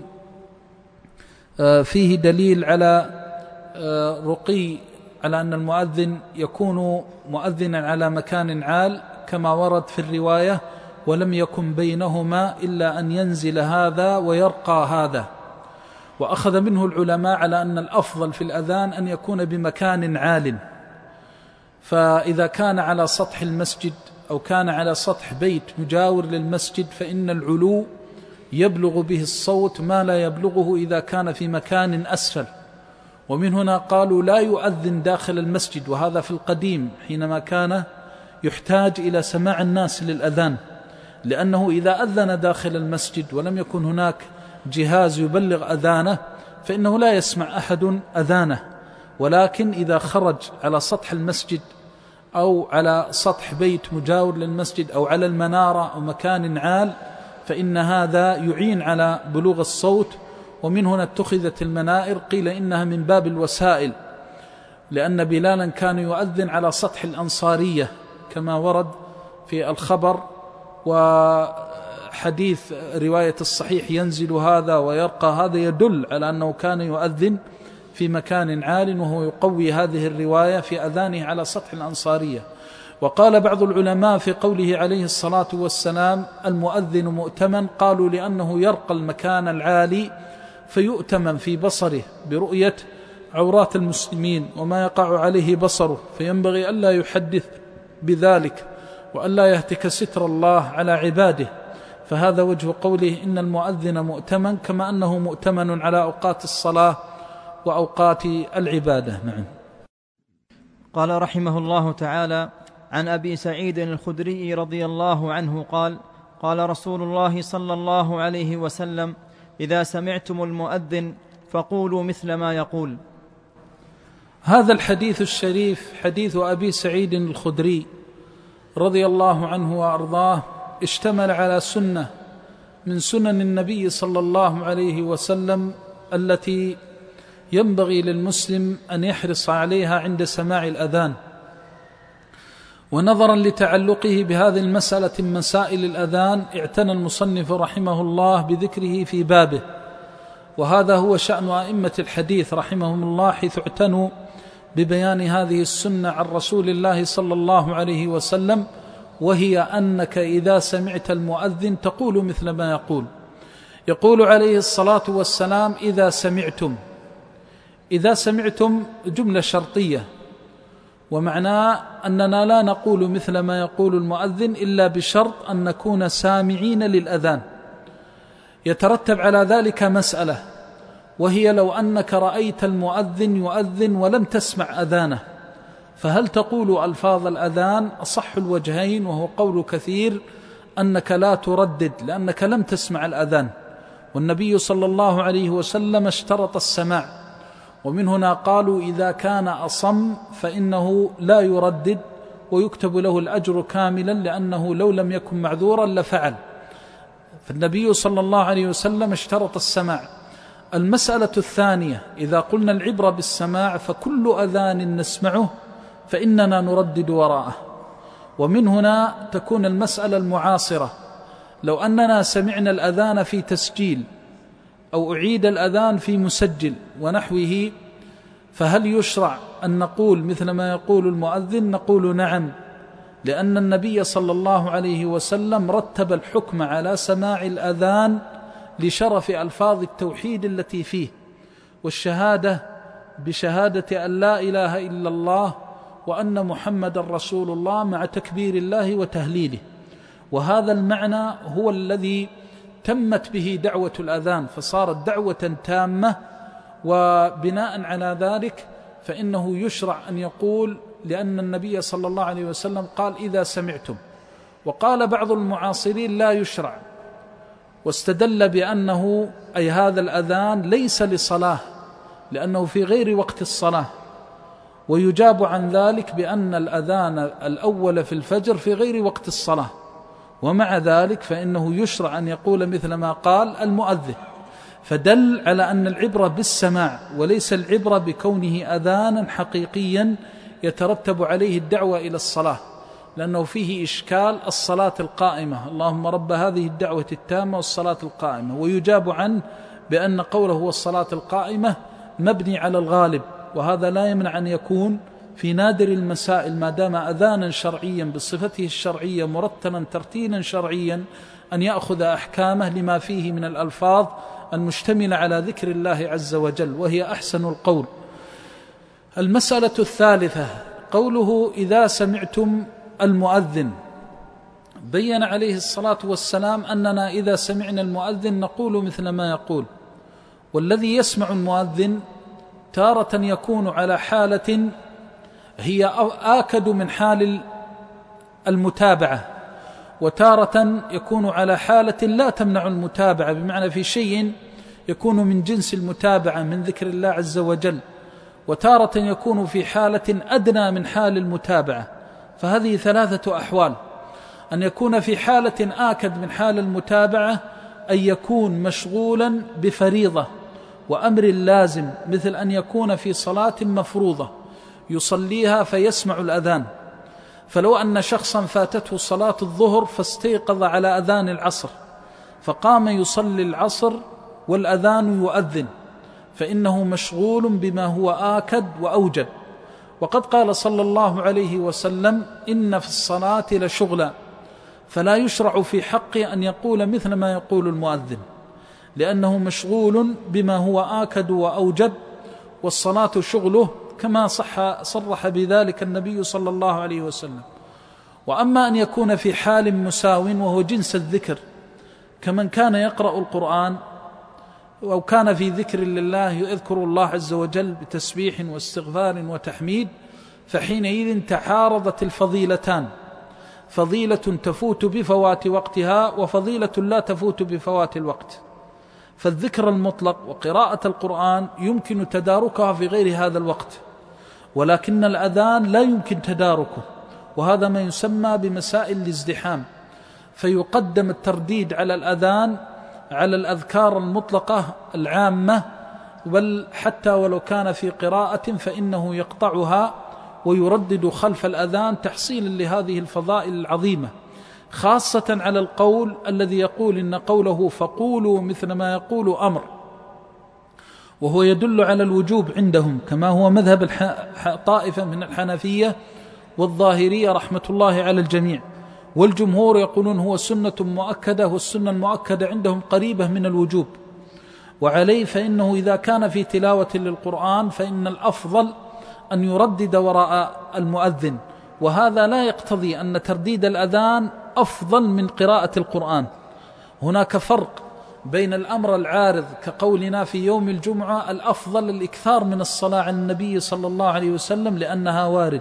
فيه دليل على رقي، على أن المؤذن يكون مؤذنا على مكان عال، كما ورد في الرواية ولم يكن بينهما إلا أن ينزل هذا ويرقى هذا. وأخذ منه العلماء على أن الأفضل في الأذان أن يكون بمكان عال، فإذا كان على سطح المسجد أو كان على سطح بيت مجاور للمسجد فإن العلو يبلغ به الصوت ما لا يبلغه إذا كان في مكان أسفل. ومن هنا قالوا لا يؤذن داخل المسجد، وهذا في القديم حينما كان يحتاج إلى سماع الناس للأذان، لأنه إذا أذن داخل المسجد ولم يكن هناك جهاز يبلغ أذانه فإنه لا يسمع أحد أذانه. ولكن إذا خرج على سطح المسجد أو على سطح بيت مجاور للمسجد أو على المنارة أو مكان عال فإن هذا يعين على بلوغ الصوت. ومن هنا اتخذت المنائر، قيل إنها من باب الوسائل، لأن بلالا كان يؤذن على سطح الأنصارية كما ورد في الخبر، وحديث رواية الصحيح ينزل هذا ويرقى هذا يدل على أنه كان يؤذن في مكان عال، وهو يقوي هذه الرواية في أذانه على سطح الأنصارية. وقال بعض العلماء في قوله عليه الصلاة والسلام المؤذن مؤتمن، قالوا لأنه يرقى المكان العالي فيؤتمن في بصره برؤية عورات المسلمين وما يقع عليه بصره، فينبغي ألا يحدث بذلك وألا يهتك ستر الله على عباده. فهذا وجه قوله إن المؤذن مؤتمن، كما أنه مؤتمن على أوقات الصلاة وأوقات العبادة. نعم.
قال رحمه الله تعالى: عن أبي سعيد الخدري رضي الله عنه قال: قال رسول الله صلى الله عليه وسلم: إذا سمعتم المؤذن فقولوا مثل ما يقول.
هذا الحديث الشريف حديث أبي سعيد الخدري رضي الله عنه وأرضاه، اشتمل على سنة من سنن النبي صلى الله عليه وسلم التي ينبغي للمسلم أن يحرص عليها عند سماع الأذان. ونظرا لتعلقه بهذه المسألة من مسائل الأذان اعتنى المصنف رحمه الله بذكره في بابه، وهذا هو شأن أئمة الحديث رحمهم الله، حيث اعتنوا ببيان هذه السنة عن رسول الله صلى الله عليه وسلم، وهي أنك إذا سمعت المؤذن تقول مثل ما يقول. يقول عليه الصلاة والسلام: إذا سمعتم. إذا سمعتم جملة شرطية، ومعناه أننا لا نقول مثل ما يقول المؤذن إلا بشرط أن نكون سامعين للأذان. يترتب على ذلك مسألة، وهي لو أنك رأيت المؤذن يؤذن ولم تسمع أذانه، فهل تقول ألفاظ الأذان؟ أصح الوجهين وهو قول كثير أنك لا تردد لأنك لم تسمع الأذان، والنبي صلى الله عليه وسلم اشترط السماع. ومن هنا قالوا إذا كان أصم فإنه لا يردد ويكتب له الأجر كاملا، لأنه لو لم يكن معذورا لفعل. فالنبي صلى الله عليه وسلم اشترط السماع. المسألة الثانية: إذا قلنا العبرة بالسماع فكل أذان نسمعه فإننا نردد وراءه. ومن هنا تكون المسألة المعاصرة، لو أننا سمعنا الأذان في تسجيل أو أعيد الأذان في مسجل ونحوه، فهل يشرع أن نقول مثل ما يقول المؤذن؟ نقول نعم، لأن النبي صلى الله عليه وسلم رتب الحكم على سماع الأذان لشرف ألفاظ التوحيد التي فيه، والشهادة بشهادة أن لا إله إلا الله وأن محمد رسول الله مع تكبير الله وتهليله. وهذا المعنى هو الذي تمت به دعوة الأذان، فصارت دعوة تامة. وبناء على ذلك فإنه يشرع أن يقول، لأن النبي صلى الله عليه وسلم قال إذا سمعتم. وقال بعض المعاصرين لا يشرع، واستدل بأنه أي هذا الأذان ليس لصلاة، لأنه في غير وقت الصلاة. ويجاب عن ذلك بأن الأذان الأول في الفجر في غير وقت الصلاة، ومع ذلك فإنه يشرع أن يقول مثل ما قال المؤذن. فدل على أن العبرة بالسماع وليس العبرة بكونه أذانا حقيقيا يترتب عليه الدعوة إلى الصلاة، لأنه فيه إشكال الصلاة القائمة، اللهم رب هذه الدعوة التامة والصلاة القائمة. ويجاب عنه بأن قوله والصلاة القائمة مبني على الغالب، وهذا لا يمنع أن يكون في نادر المسائل ما دام أذانا شرعيا بصفته الشرعية مرتلا ترتيلا شرعيا أن يأخذ أحكامه لما فيه من الألفاظ المشتملة على ذكر الله عز وجل، وهي أحسن القول. المسألة الثالثة قوله إذا سمعتم المؤذن، بين عليه الصلاة والسلام أننا إذا سمعنا المؤذن نقول مثل ما يقول. والذي يسمع المؤذن تارة يكون على حالة هي آكد من حال المتابعة، وتارة يكون على حالة لا تمنع المتابعة، بمعنى في شيء يكون من جنس المتابعة من ذكر الله عز وجل، وتارة يكون في حالة أدنى من حال المتابعة. فهذه ثلاثة أحوال: أن يكون في حالة آكد من حال المتابعة، أن يكون مشغولا بفريضة وأمر لازم، مثل أن يكون في صلاة مفروضة يصليها فيسمع الأذان، فلو أن شخصا فاتته صلاة الظهر فاستيقظ على أذان العصر فقام يصلي العصر والأذان يؤذن، فإنه مشغول بما هو آكد وأوجب. وقد قال صلى الله عليه وسلم: إن في الصلاة لشغلا، فلا يشرع في حقه أن يقول مثل ما يقول المؤذن، لأنه مشغول بما هو آكد وأوجب، والصلاة شغله، كما صح صرح بذلك النبي صلى الله عليه وسلم. وأما أن يكون في حال مساو وهو جنس الذكر، كمن كان يقرأ القرآن أو كان في ذكر لله يذكر الله عز وجل بتسبيح واستغفار وتحميد، فحينئذ تعارضت الفضيلتان: فضيلة تفوت بفوات وقتها وفضيلة لا تفوت بفوات الوقت. فالذكر المطلق وقراءة القرآن يمكن تداركها في غير هذا الوقت، ولكن الأذان لا يمكن تداركه، وهذا ما يسمى بمسائل الازدحام، فيقدم الترديد على الأذان على الأذكار المطلقة العامة، بل حتى ولو كان في قراءة فإنه يقطعها ويردد خلف الأذان تحصيلا لهذه الفضائل العظيمة، خاصة على القول الذي يقول إن قوله فقولوا مثل ما يقول أمر، وهو يدل على الوجوب عندهم، كما هو مذهب طائفة من الحنفية والظاهرية رحمة الله على الجميع. والجمهور يقولون هو سنة مؤكدة، والسنة المؤكدة عندهم قريبة من الوجوب. وعليه فإنه إذا كان في تلاوة للقرآن فإن الأفضل أن يردد وراء المؤذن، وهذا لا يقتضي أن ترديد الأذان أفضل من قراءة القرآن. هناك فرق بين الأمر العارض كقولنا في يوم الجمعة الأفضل الإكثار من الصلاة على النبي صلى الله عليه وسلم لأنها وارد،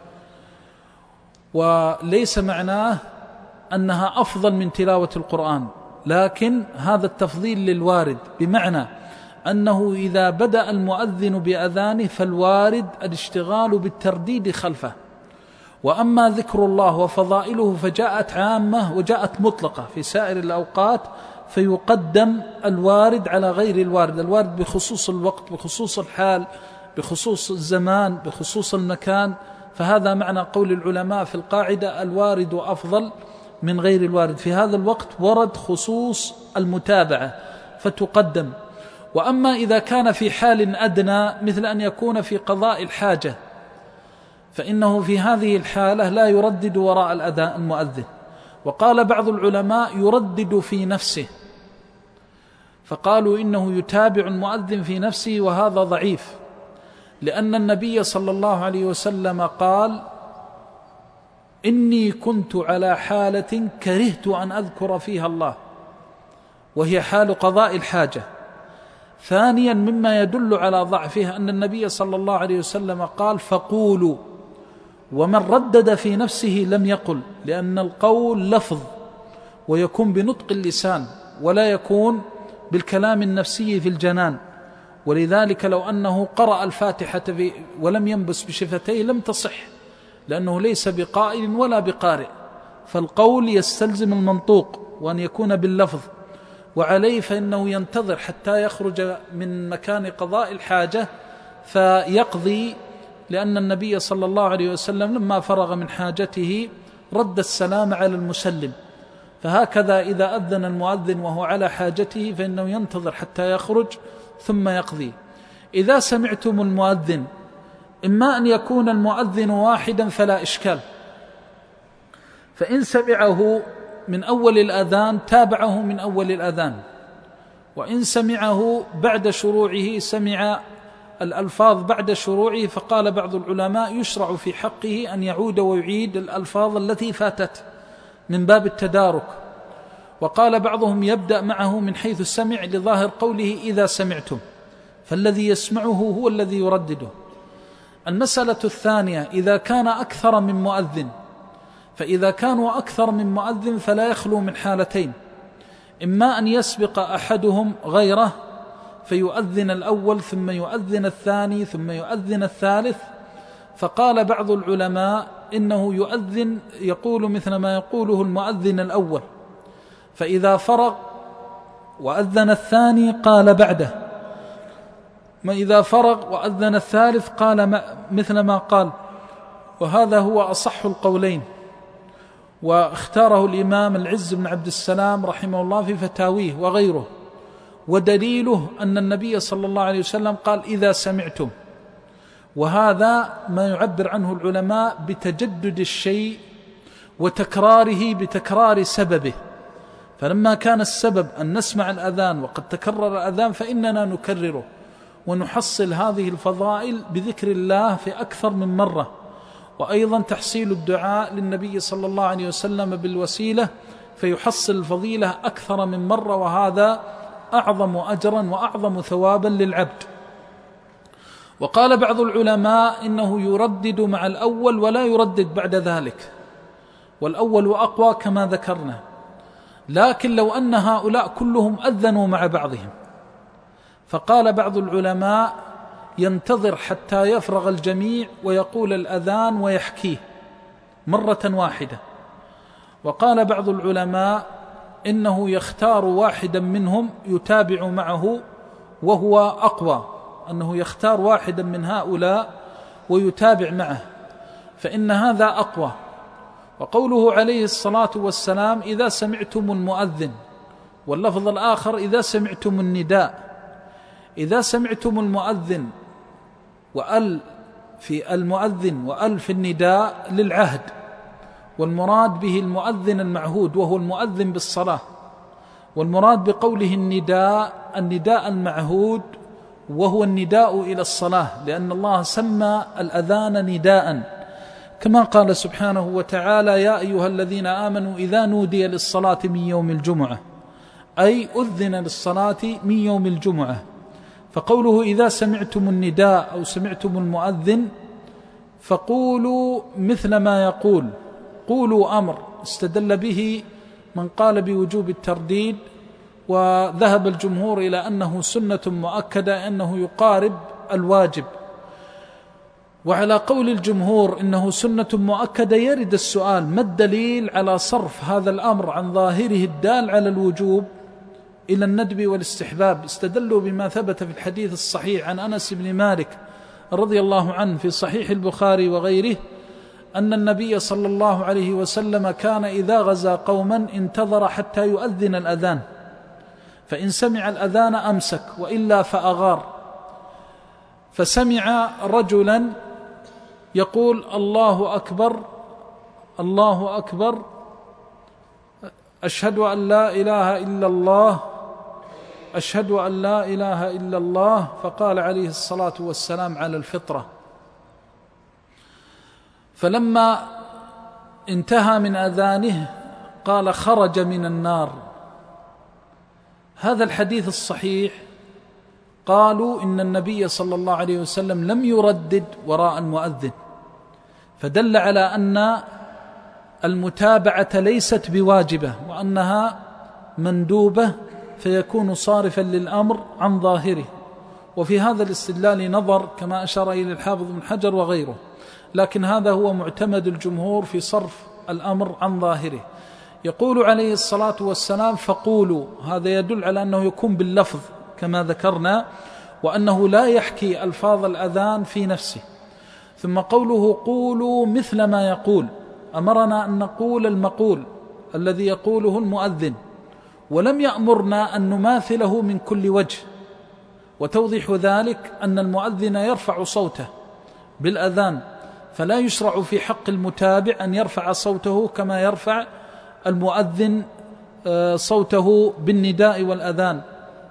وليس معناه أنها أفضل من تلاوة القرآن، لكن هذا التفضيل للوارد، بمعنى أنه إذا بدأ المؤذن بأذانه فالوارد الاشتغال بالترديد خلفه. وأما ذكر الله وفضائله فجاءت عامة وجاءت مطلقة في سائر الأوقات، فيقدم الوارد على غير الوارد، الوارد بخصوص الوقت، بخصوص الحال، بخصوص الزمان، بخصوص المكان. فهذا معنى قول العلماء في القاعدة: الوارد أفضل من غير الوارد. في هذا الوقت ورد خصوص المتابعة فتقدم. وأما إذا كان في حال أدنى مثل أن يكون في قضاء الحاجة، فإنه في هذه الحالة لا يردد وراء الأذان المؤذن. وقال بعض العلماء يردد في نفسه، فقالوا إنه يتابع المؤذن في نفسه، وهذا ضعيف، لأن النبي صلى الله عليه وسلم قال: إني كنت على حالة كرهت أن أذكر فيها الله، وهي حال قضاء الحاجة. ثانيا مما يدل على ضعفها أن النبي صلى الله عليه وسلم قال: فقولوا، ومن ردد في نفسه لم يقل، لأن القول لفظ ويكون بنطق اللسان ولا يكون بالكلام النفسي في الجنان. ولذلك لو أنه قرأ الفاتحة ولم ينبس بشفتيه لم تصح، لأنه ليس بقائل ولا بقارئ، فالقول يستلزم المنطوق وأن يكون باللفظ. وعليه فإنه ينتظر حتى يخرج من مكان قضاء الحاجة فيقضي، لأن النبي صلى الله عليه وسلم لما فرغ من حاجته رد السلام على المسلم. فهكذا إذا أذن المؤذن وهو على حاجته فإنه ينتظر حتى يخرج ثم يقضي. إذا سمعتم المؤذن، إما أن يكون المؤذن واحدا فلا إشكال، فإن سمعه من أول الأذان تابعه من أول الأذان، وإن سمعه بعد شروعه سمع الألفاظ بعد شروعه، فقال بعض العلماء يشرع في حقه أن يعود ويعيد الألفاظ التي فاتت من باب التدارك. وقال بعضهم يبدأ معه من حيث سمع لظاهر قوله إذا سمعتم، فالذي يسمعه هو الذي يردده. المسألة الثانية إذا كان أكثر من مؤذن، فإذا كانوا أكثر من مؤذن فلا يخلو من حالتين: إما أن يسبق أحدهم غيره فيؤذن الأول ثم يؤذن الثاني ثم يؤذن الثالث. فقال بعض العلماء إنه يؤذن يقول مثل ما يقوله المؤذن الأول، فإذا فرغ وأذن الثاني قال بعده، ما إذا فرغ وأذن الثالث قال مثل ما قال. وهذا هو أصح القولين، واختاره الإمام العز بن عبد السلام رحمه الله في فتاويه وغيره. ودليله أن النبي صلى الله عليه وسلم قال إذا سمعتم، وهذا ما يعبر عنه العلماء بتجدد الشيء وتكراره بتكرار سببه. فلما كان السبب أن نسمع الأذان وقد تكرر الأذان فإننا نكرره ونحصل هذه الفضائل بذكر الله في أكثر من مرة، وأيضا تحصيل الدعاء للنبي صلى الله عليه وسلم بالوسيلة فيحصل الفضيلة أكثر من مرة، وهذا أعظم أجرا وأعظم ثوابا للعبد. وقال بعض العلماء إنه يردد مع الأول ولا يردد بعد ذلك، والأول أقوى كما ذكرنا. لكن لو أن هؤلاء كلهم أذنوا مع بعضهم، فقال بعض العلماء ينتظر حتى يفرغ الجميع ويقول الأذان ويحكيه مرة واحدة. وقال بعض العلماء إنه يختار واحدا منهم يتابع معه، وهو أقوى، أنه يختار واحدا من هؤلاء ويتابع معه، فإن هذا أقوى. وقوله عليه الصلاة والسلام إذا سمعتم المؤذن، واللفظ الآخر إذا سمعتم النداء. إذا سمعتم المؤذن وأل في المؤذن وأل في النداء للعهد، والمراد به المؤذن المعهود وهو المؤذن بالصلاة، والمراد بقوله النداء النداء المعهود وهو النداء إلى الصلاة، لأن الله سمى الأذان نداء كما قال سبحانه وتعالى يا أيها الذين آمنوا إذا نودي للصلاة من يوم الجمعة، أي أذن للصلاة من يوم الجمعة. فقوله إذا سمعتم النداء أو سمعتم المؤذن فقولوا مثل ما يقول. قولوا أمر استدل به من قال بوجوب الترديد، وذهب الجمهور إلى أنه سنة مؤكدة، أنه يقارب الواجب. وعلى قول الجمهور إنه سنة مؤكدة يرد السؤال ما الدليل على صرف هذا الأمر عن ظاهره الدال على الوجوب إلى الندب والاستحباب؟ استدلوا بما ثبت في الحديث الصحيح عن أنس بن مالك رضي الله عنه في صحيح البخاري وغيره أن النبي صلى الله عليه وسلم كان إذا غزا قوما انتظر حتى يؤذن الأذان، فإن سمع الأذان أمسك وإلا فأغار. فسمع رجلا يقول الله أكبر الله أكبر أشهد أن لا إله إلا الله أشهد أن لا إله إلا الله، فقال عليه الصلاة والسلام على الفطرة. فلما انتهى من أذانه قال خرج من النار. هذا الحديث الصحيح قالوا إن النبي صلى الله عليه وسلم لم يردد وراء المؤذن، فدل على أن المتابعة ليست بواجبة وأنها مندوبة، فيكون صارفا للأمر عن ظاهره. وفي هذا الاستدلال نظر كما أشار إلى الحافظ بن حجر وغيره، لكن هذا هو معتمد الجمهور في صرف الأمر عن ظاهره. يقول عليه الصلاة والسلام فقولوا، هذا يدل على أنه يكون باللفظ كما ذكرنا، وأنه لا يحكي ألفاظ الأذان في نفسه. ثم قوله قولوا مثل ما يقول، أمرنا أن نقول المقول الذي يقوله المؤذن، ولم يأمرنا أن نماثله من كل وجه. وتوضيح ذلك أن المؤذن يرفع صوته بالأذان، فلا يشرع في حق المتابع أن يرفع صوته كما يرفع المؤذن صوته بالنداء والأذان،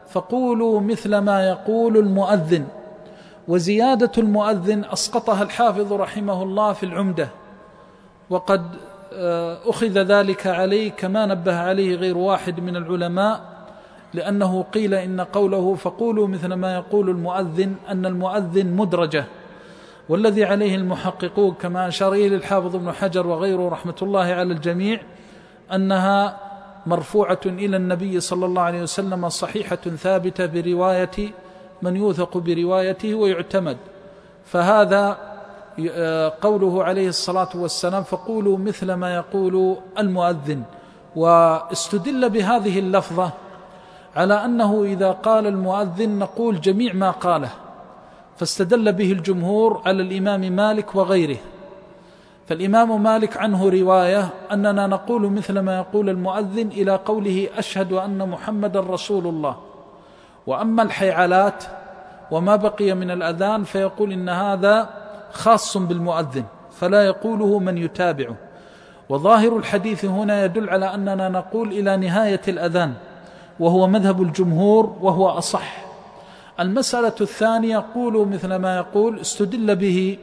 فقولوا مثل ما يقول المؤذن. وزيادة المؤذن أسقطها الحافظ رحمه الله في العمدة، وقد أخذ ذلك عليه كما نبه عليه غير واحد من العلماء، لأنه قيل إن قوله فقولوا مثل ما يقول المؤذن أن المؤذن مدرجة، والذي عليه المحققون كما أشار إليه الحافظ ابن حجر وغيره رحمة الله على الجميع أنها مرفوعة إلى النبي صلى الله عليه وسلم صحيحة ثابتة برواية من يوثق بروايته ويعتمد. فهذا قوله عليه الصلاة والسلام فقولوا مثل ما يقول المؤذن. واستدل بهذه اللفظة على أنه إذا قال المؤذن نقول جميع ما قاله، فاستدل به الجمهور على الإمام مالك وغيره. فالإمام مالك عنه رواية أننا نقول مثل ما يقول المؤذن إلى قوله أشهد أن محمد رسول الله. وأما الحيعلات وما بقي من الأذان فيقول إن هذا خاص بالمؤذن فلا يقوله من يتابعه. وظاهر الحديث هنا يدل على أننا نقول إلى نهاية الأذان، وهو مذهب الجمهور وهو أصح. المسألة الثانية قولوا مثل ما يقول استدل به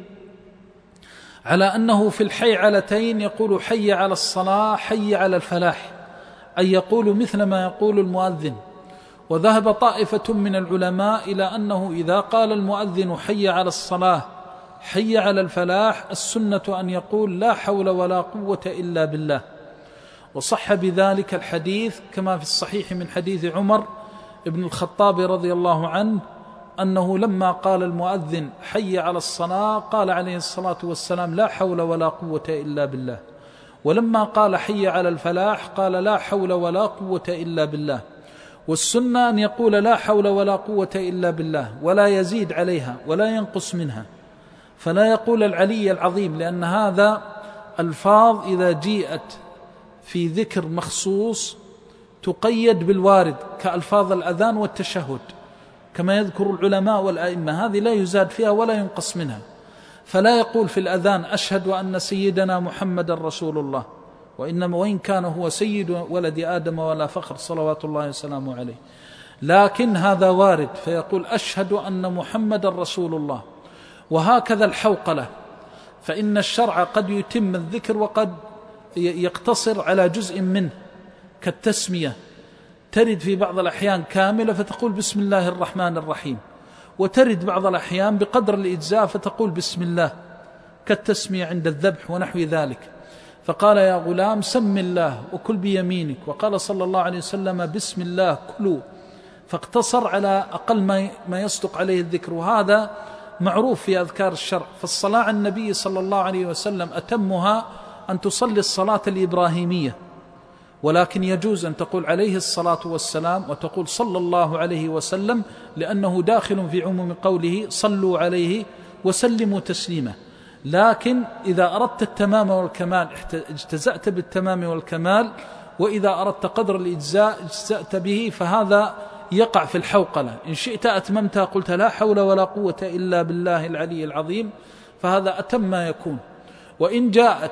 على أنه في الحيعلتين يقول حي على الصلاة حي على الفلاح، أي يقول مثل ما يقول المؤذن. وذهب طائفة من العلماء إلى أنه إذا قال المؤذن حي على الصلاة حي على الفلاح السنة أن يقول لا حول ولا قوة إلا بالله. وصح بذلك الحديث كما في الصحيح من حديث عمر ابن الخطاب رضي الله عنه أنه لما قال المؤذن حي على الصلاة قال عليه الصلاة والسلام لا حول ولا قوة إلا بالله، ولما قال حي على الفلاح قال لا حول ولا قوة إلا بالله. والسنة أن يقول لا حول ولا قوة إلا بالله ولا يزيد عليها ولا ينقص منها، فلا يقول العلي العظيم، لأن هذا الفاظ إذا جيءت في ذكر مخصوص تقيد بالوارد كألفاظ الأذان والتشهد كما يذكر العلماء والأئمة، هذه لا يزاد فيها ولا ينقص منها. فلا يقول في الأذان أشهد أن سيدنا محمد رسول الله، وإنما وإن كان هو سيد ولد آدم ولا فخر صلوات الله وسلامه عليه، لكن هذا وارد فيقول أشهد أن محمد رسول الله. وهكذا الحوقلة، فإن الشرع قد يتم الذكر وقد يقتصر على جزء منه كالتسمية، ترد في بعض الأحيان كاملة فتقول بسم الله الرحمن الرحيم، وترد بعض الأحيان بقدر الإجزاء فتقول بسم الله كالتسمية عند الذبح ونحو ذلك. فقال يا غلام سم الله وكل بيمينك، وقال صلى الله عليه وسلم بسم الله كلوا، فاقتصر على أقل ما يصدق عليه الذكر. وهذا معروف في أذكار الشرع. فالصلاة على النبي صلى الله عليه وسلم أتمها أن تصلي الصلاة الإبراهيمية، ولكن يجوز أن تقول عليه الصلاة والسلام وتقول صلى الله عليه وسلم، لأنه داخل في عموم قوله صلوا عليه وسلموا تسليما. لكن إذا أردت التمام والكمال اجتزأت بالتمام والكمال، وإذا أردت قدر الإجزاء اجزأت به، فهذا يقع في الحوقلة. إن شئت أتممتها قلت لا حول ولا قوة إلا بالله العلي العظيم، فهذا أتم ما يكون. وإن جاءت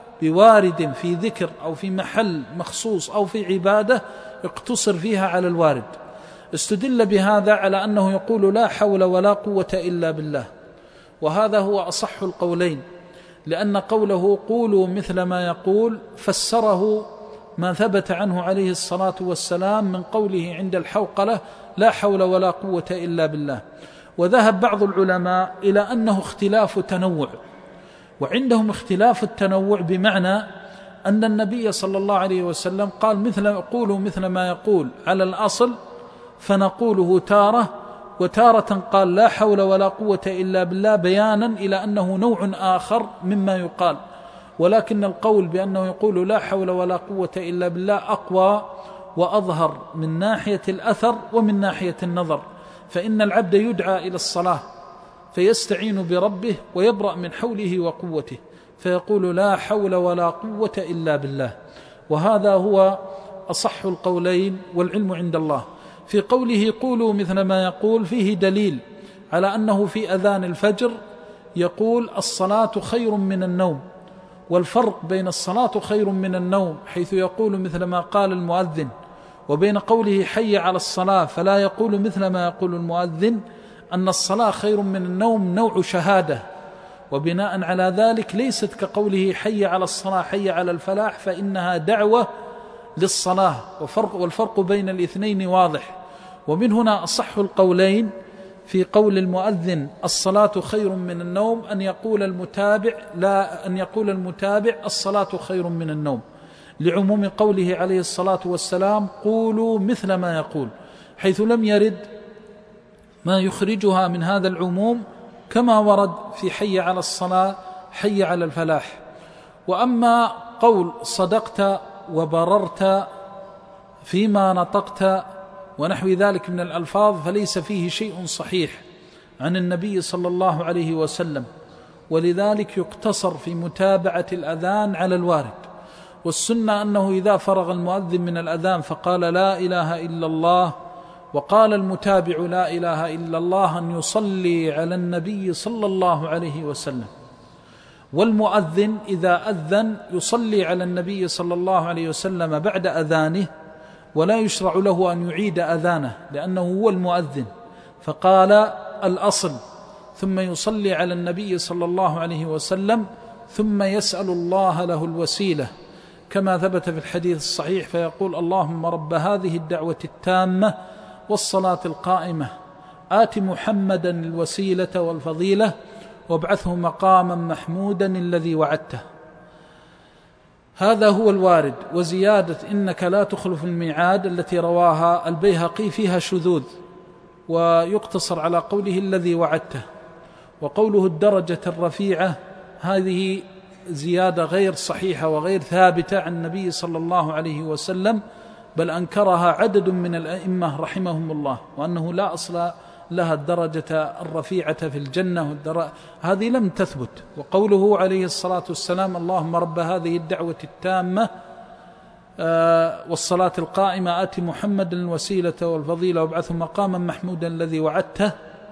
بوارد في ذكر أو في محل مخصوص أو في عبادة اقتصر فيها على الوارد. استدل بهذا على أنه يقول لا حول ولا قوة إلا بالله، وهذا هو أصح القولين، لأن قوله قولوا مثل ما يقول فسره ما ثبت عنه عليه الصلاة والسلام من قوله عند الحوقلة لا حول ولا قوة إلا بالله. وذهب بعض العلماء إلى أنه اختلاف تنوع، وعندهم اختلاف التنوع بمعنى أن النبي صلى الله عليه وسلم قال مثل قولوا مثل ما يقول على الأصل فنقوله تارة، وتارة قال لا حول ولا قوة إلا بالله بيانا إلى أنه نوع آخر مما يقال. ولكن القول بأنه يقول لا حول ولا قوة إلا بالله أقوى وأظهر من ناحية الأثر ومن ناحية النظر، فإن العبد يدعى إلى الصلاة فيستعين بربه ويبرأ من حوله وقوته، فيقول لا حول ولا قوة إلا بالله. وهذا هو أصح القولين والعلم عند الله. في قوله قولوا مثل ما يقول فيه دليل على أنه في أذان الفجر يقول الصلاة خير من النوم، والفرق بين الصلاة خير من النوم حيث يقول مثل ما قال المؤذن وبين قوله حي على الصلاة فلا يقول مثل ما يقول المؤذن أن الصلاة خير من النوم نوع شهادة، وبناء على ذلك ليست كقوله حي على الصلاة حي على الفلاح، فإنها دعوة للصلاة، وفرق والفرق بين الاثنين واضح. ومن هنا أصح القولين في قول المؤذن الصلاة خير من النوم أن يقول المتابع لا أن يقول المتابع الصلاة خير من النوم، لعموم قوله عليه الصلاة والسلام قولوا مثل ما يقول، حيث لم يرد ما يخرجها من هذا العموم كما ورد في حي على الصلاة حي على الفلاح. وأما قول صدقت وبررت فيما نطقت ونحو ذلك من الألفاظ فليس فيه شيء صحيح عن النبي صلى الله عليه وسلم، ولذلك يقتصر في متابعة الأذان على الوارد. والسنة أنه إذا فرغ المؤذن من الأذان فقال لا إله إلا الله وقال المتابع لا إله إلا الله أن يصلي على النبي صلى الله عليه وسلم. والمؤذن إذا أذن يصلي على النبي صلى الله عليه وسلم بعد أذانه، ولا يشرع له أن يعيد أذانه لأنه هو المؤذن، فقال الأصل ثم يصلي على النبي صلى الله عليه وسلم ثم يسأل الله له الوسيلة كما ثبت في الحديث الصحيح، فيقول اللهم رب هذه الدعوة التامة والصلاة القائمة آت محمدا الوسيلة والفضيلة وابعثه مقاما محمودا الذي وعدته. هذا هو الوارد. وزيادة إنك لا تخلف الميعاد التي رواها البيهقي فيها شذوذ، ويقتصر على قوله الذي وعدته. وقوله الدرجة الرفيعة هذه زيادة غير صحيحة وغير ثابتة عن النبي صلى الله عليه وسلم، بل أنكرها عدد من الأئمة رحمهم الله، وأنه لا أصل لها الدرجة الرفيعة في الجنة، هذه لم تثبت. وقوله عليه الصلاة والسلام اللهم رب هذه الدعوة التامة والصلاة القائمة آت محمد الوسيلة والفضيلة وابعثه مقاما محمودا الذي وعدته،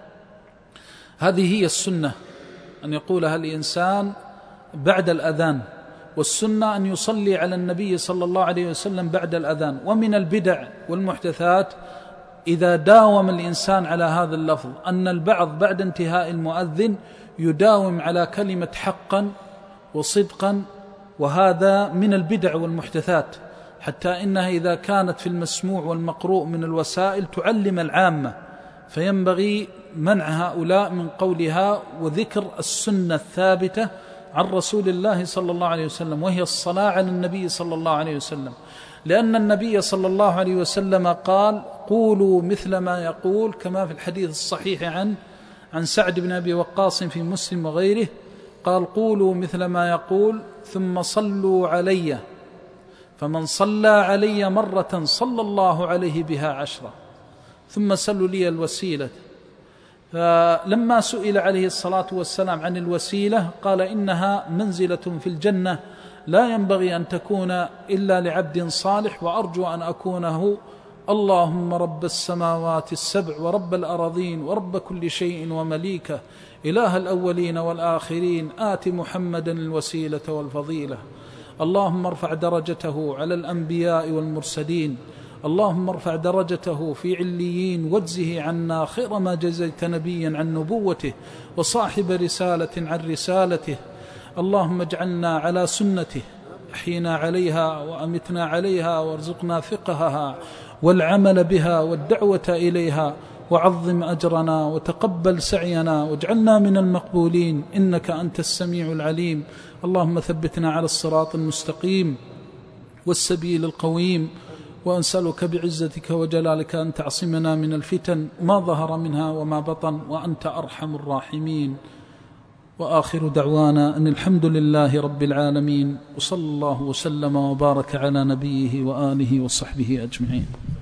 هذه هي السنة أن يقولها الإنسان بعد الأذان. والسنة أن يصلي على النبي صلى الله عليه وسلم بعد الأذان. ومن البدع والمحدثات إذا داوم الإنسان على هذا اللفظ أن البعض بعد انتهاء المؤذن يداوم على كلمة حقا وصدقا، وهذا من البدع والمحدثات، حتى إنها إذا كانت في المسموع والمقروء من الوسائل تعلم العامة، فينبغي منع هؤلاء من قولها وذكر السنة الثابتة عن رسول الله صلى الله عليه وسلم، وهي الصلاة على النبي صلى الله عليه وسلم، لأن النبي صلى الله عليه وسلم قال قولوا مثل ما يقول، كما في الحديث الصحيح عن عن سعد بن أبي وقاص في مسلم وغيره، قال قولوا مثل ما يقول ثم صلوا علي، فمن صلى علي مرة صلى الله عليه بها عشرة، ثم سلوا لي الوسيلة. فلما سئل عليه الصلاة والسلام عن الوسيلة قال إنها منزلة في الجنة لا ينبغي أن تكون إلا لعبد صالح، وأرجو أن أكونه اللهم رب السماوات السبع ورب الأراضين ورب كل شيء ومليكه إله الأولين والآخرين آت محمدا الوسيلة والفضيلة، اللهم ارفع درجته على الأنبياء والمرسلين، اللهم ارفع درجته في عليين واجزه عنا خير ما جزيت نبيا عن نبوته وصاحب رسالة عن رسالته، اللهم اجعلنا على سنته، احينا عليها وأمتنا عليها وارزقنا فقهها والعمل بها والدعوة إليها، وعظم أجرنا وتقبل سعينا واجعلنا من المقبولين إنك أنت السميع العليم. اللهم ثبتنا على الصراط المستقيم والسبيل القويم، وأنسألك بعزتك وجلالك أن تعصمنا من الفتن ما ظهر منها وما بطن، وأنت أرحم الراحمين. وآخر دعوانا أن الحمد لله رب العالمين، وصلى الله وسلم وبارك على نبيه وآله وصحبه أجمعين.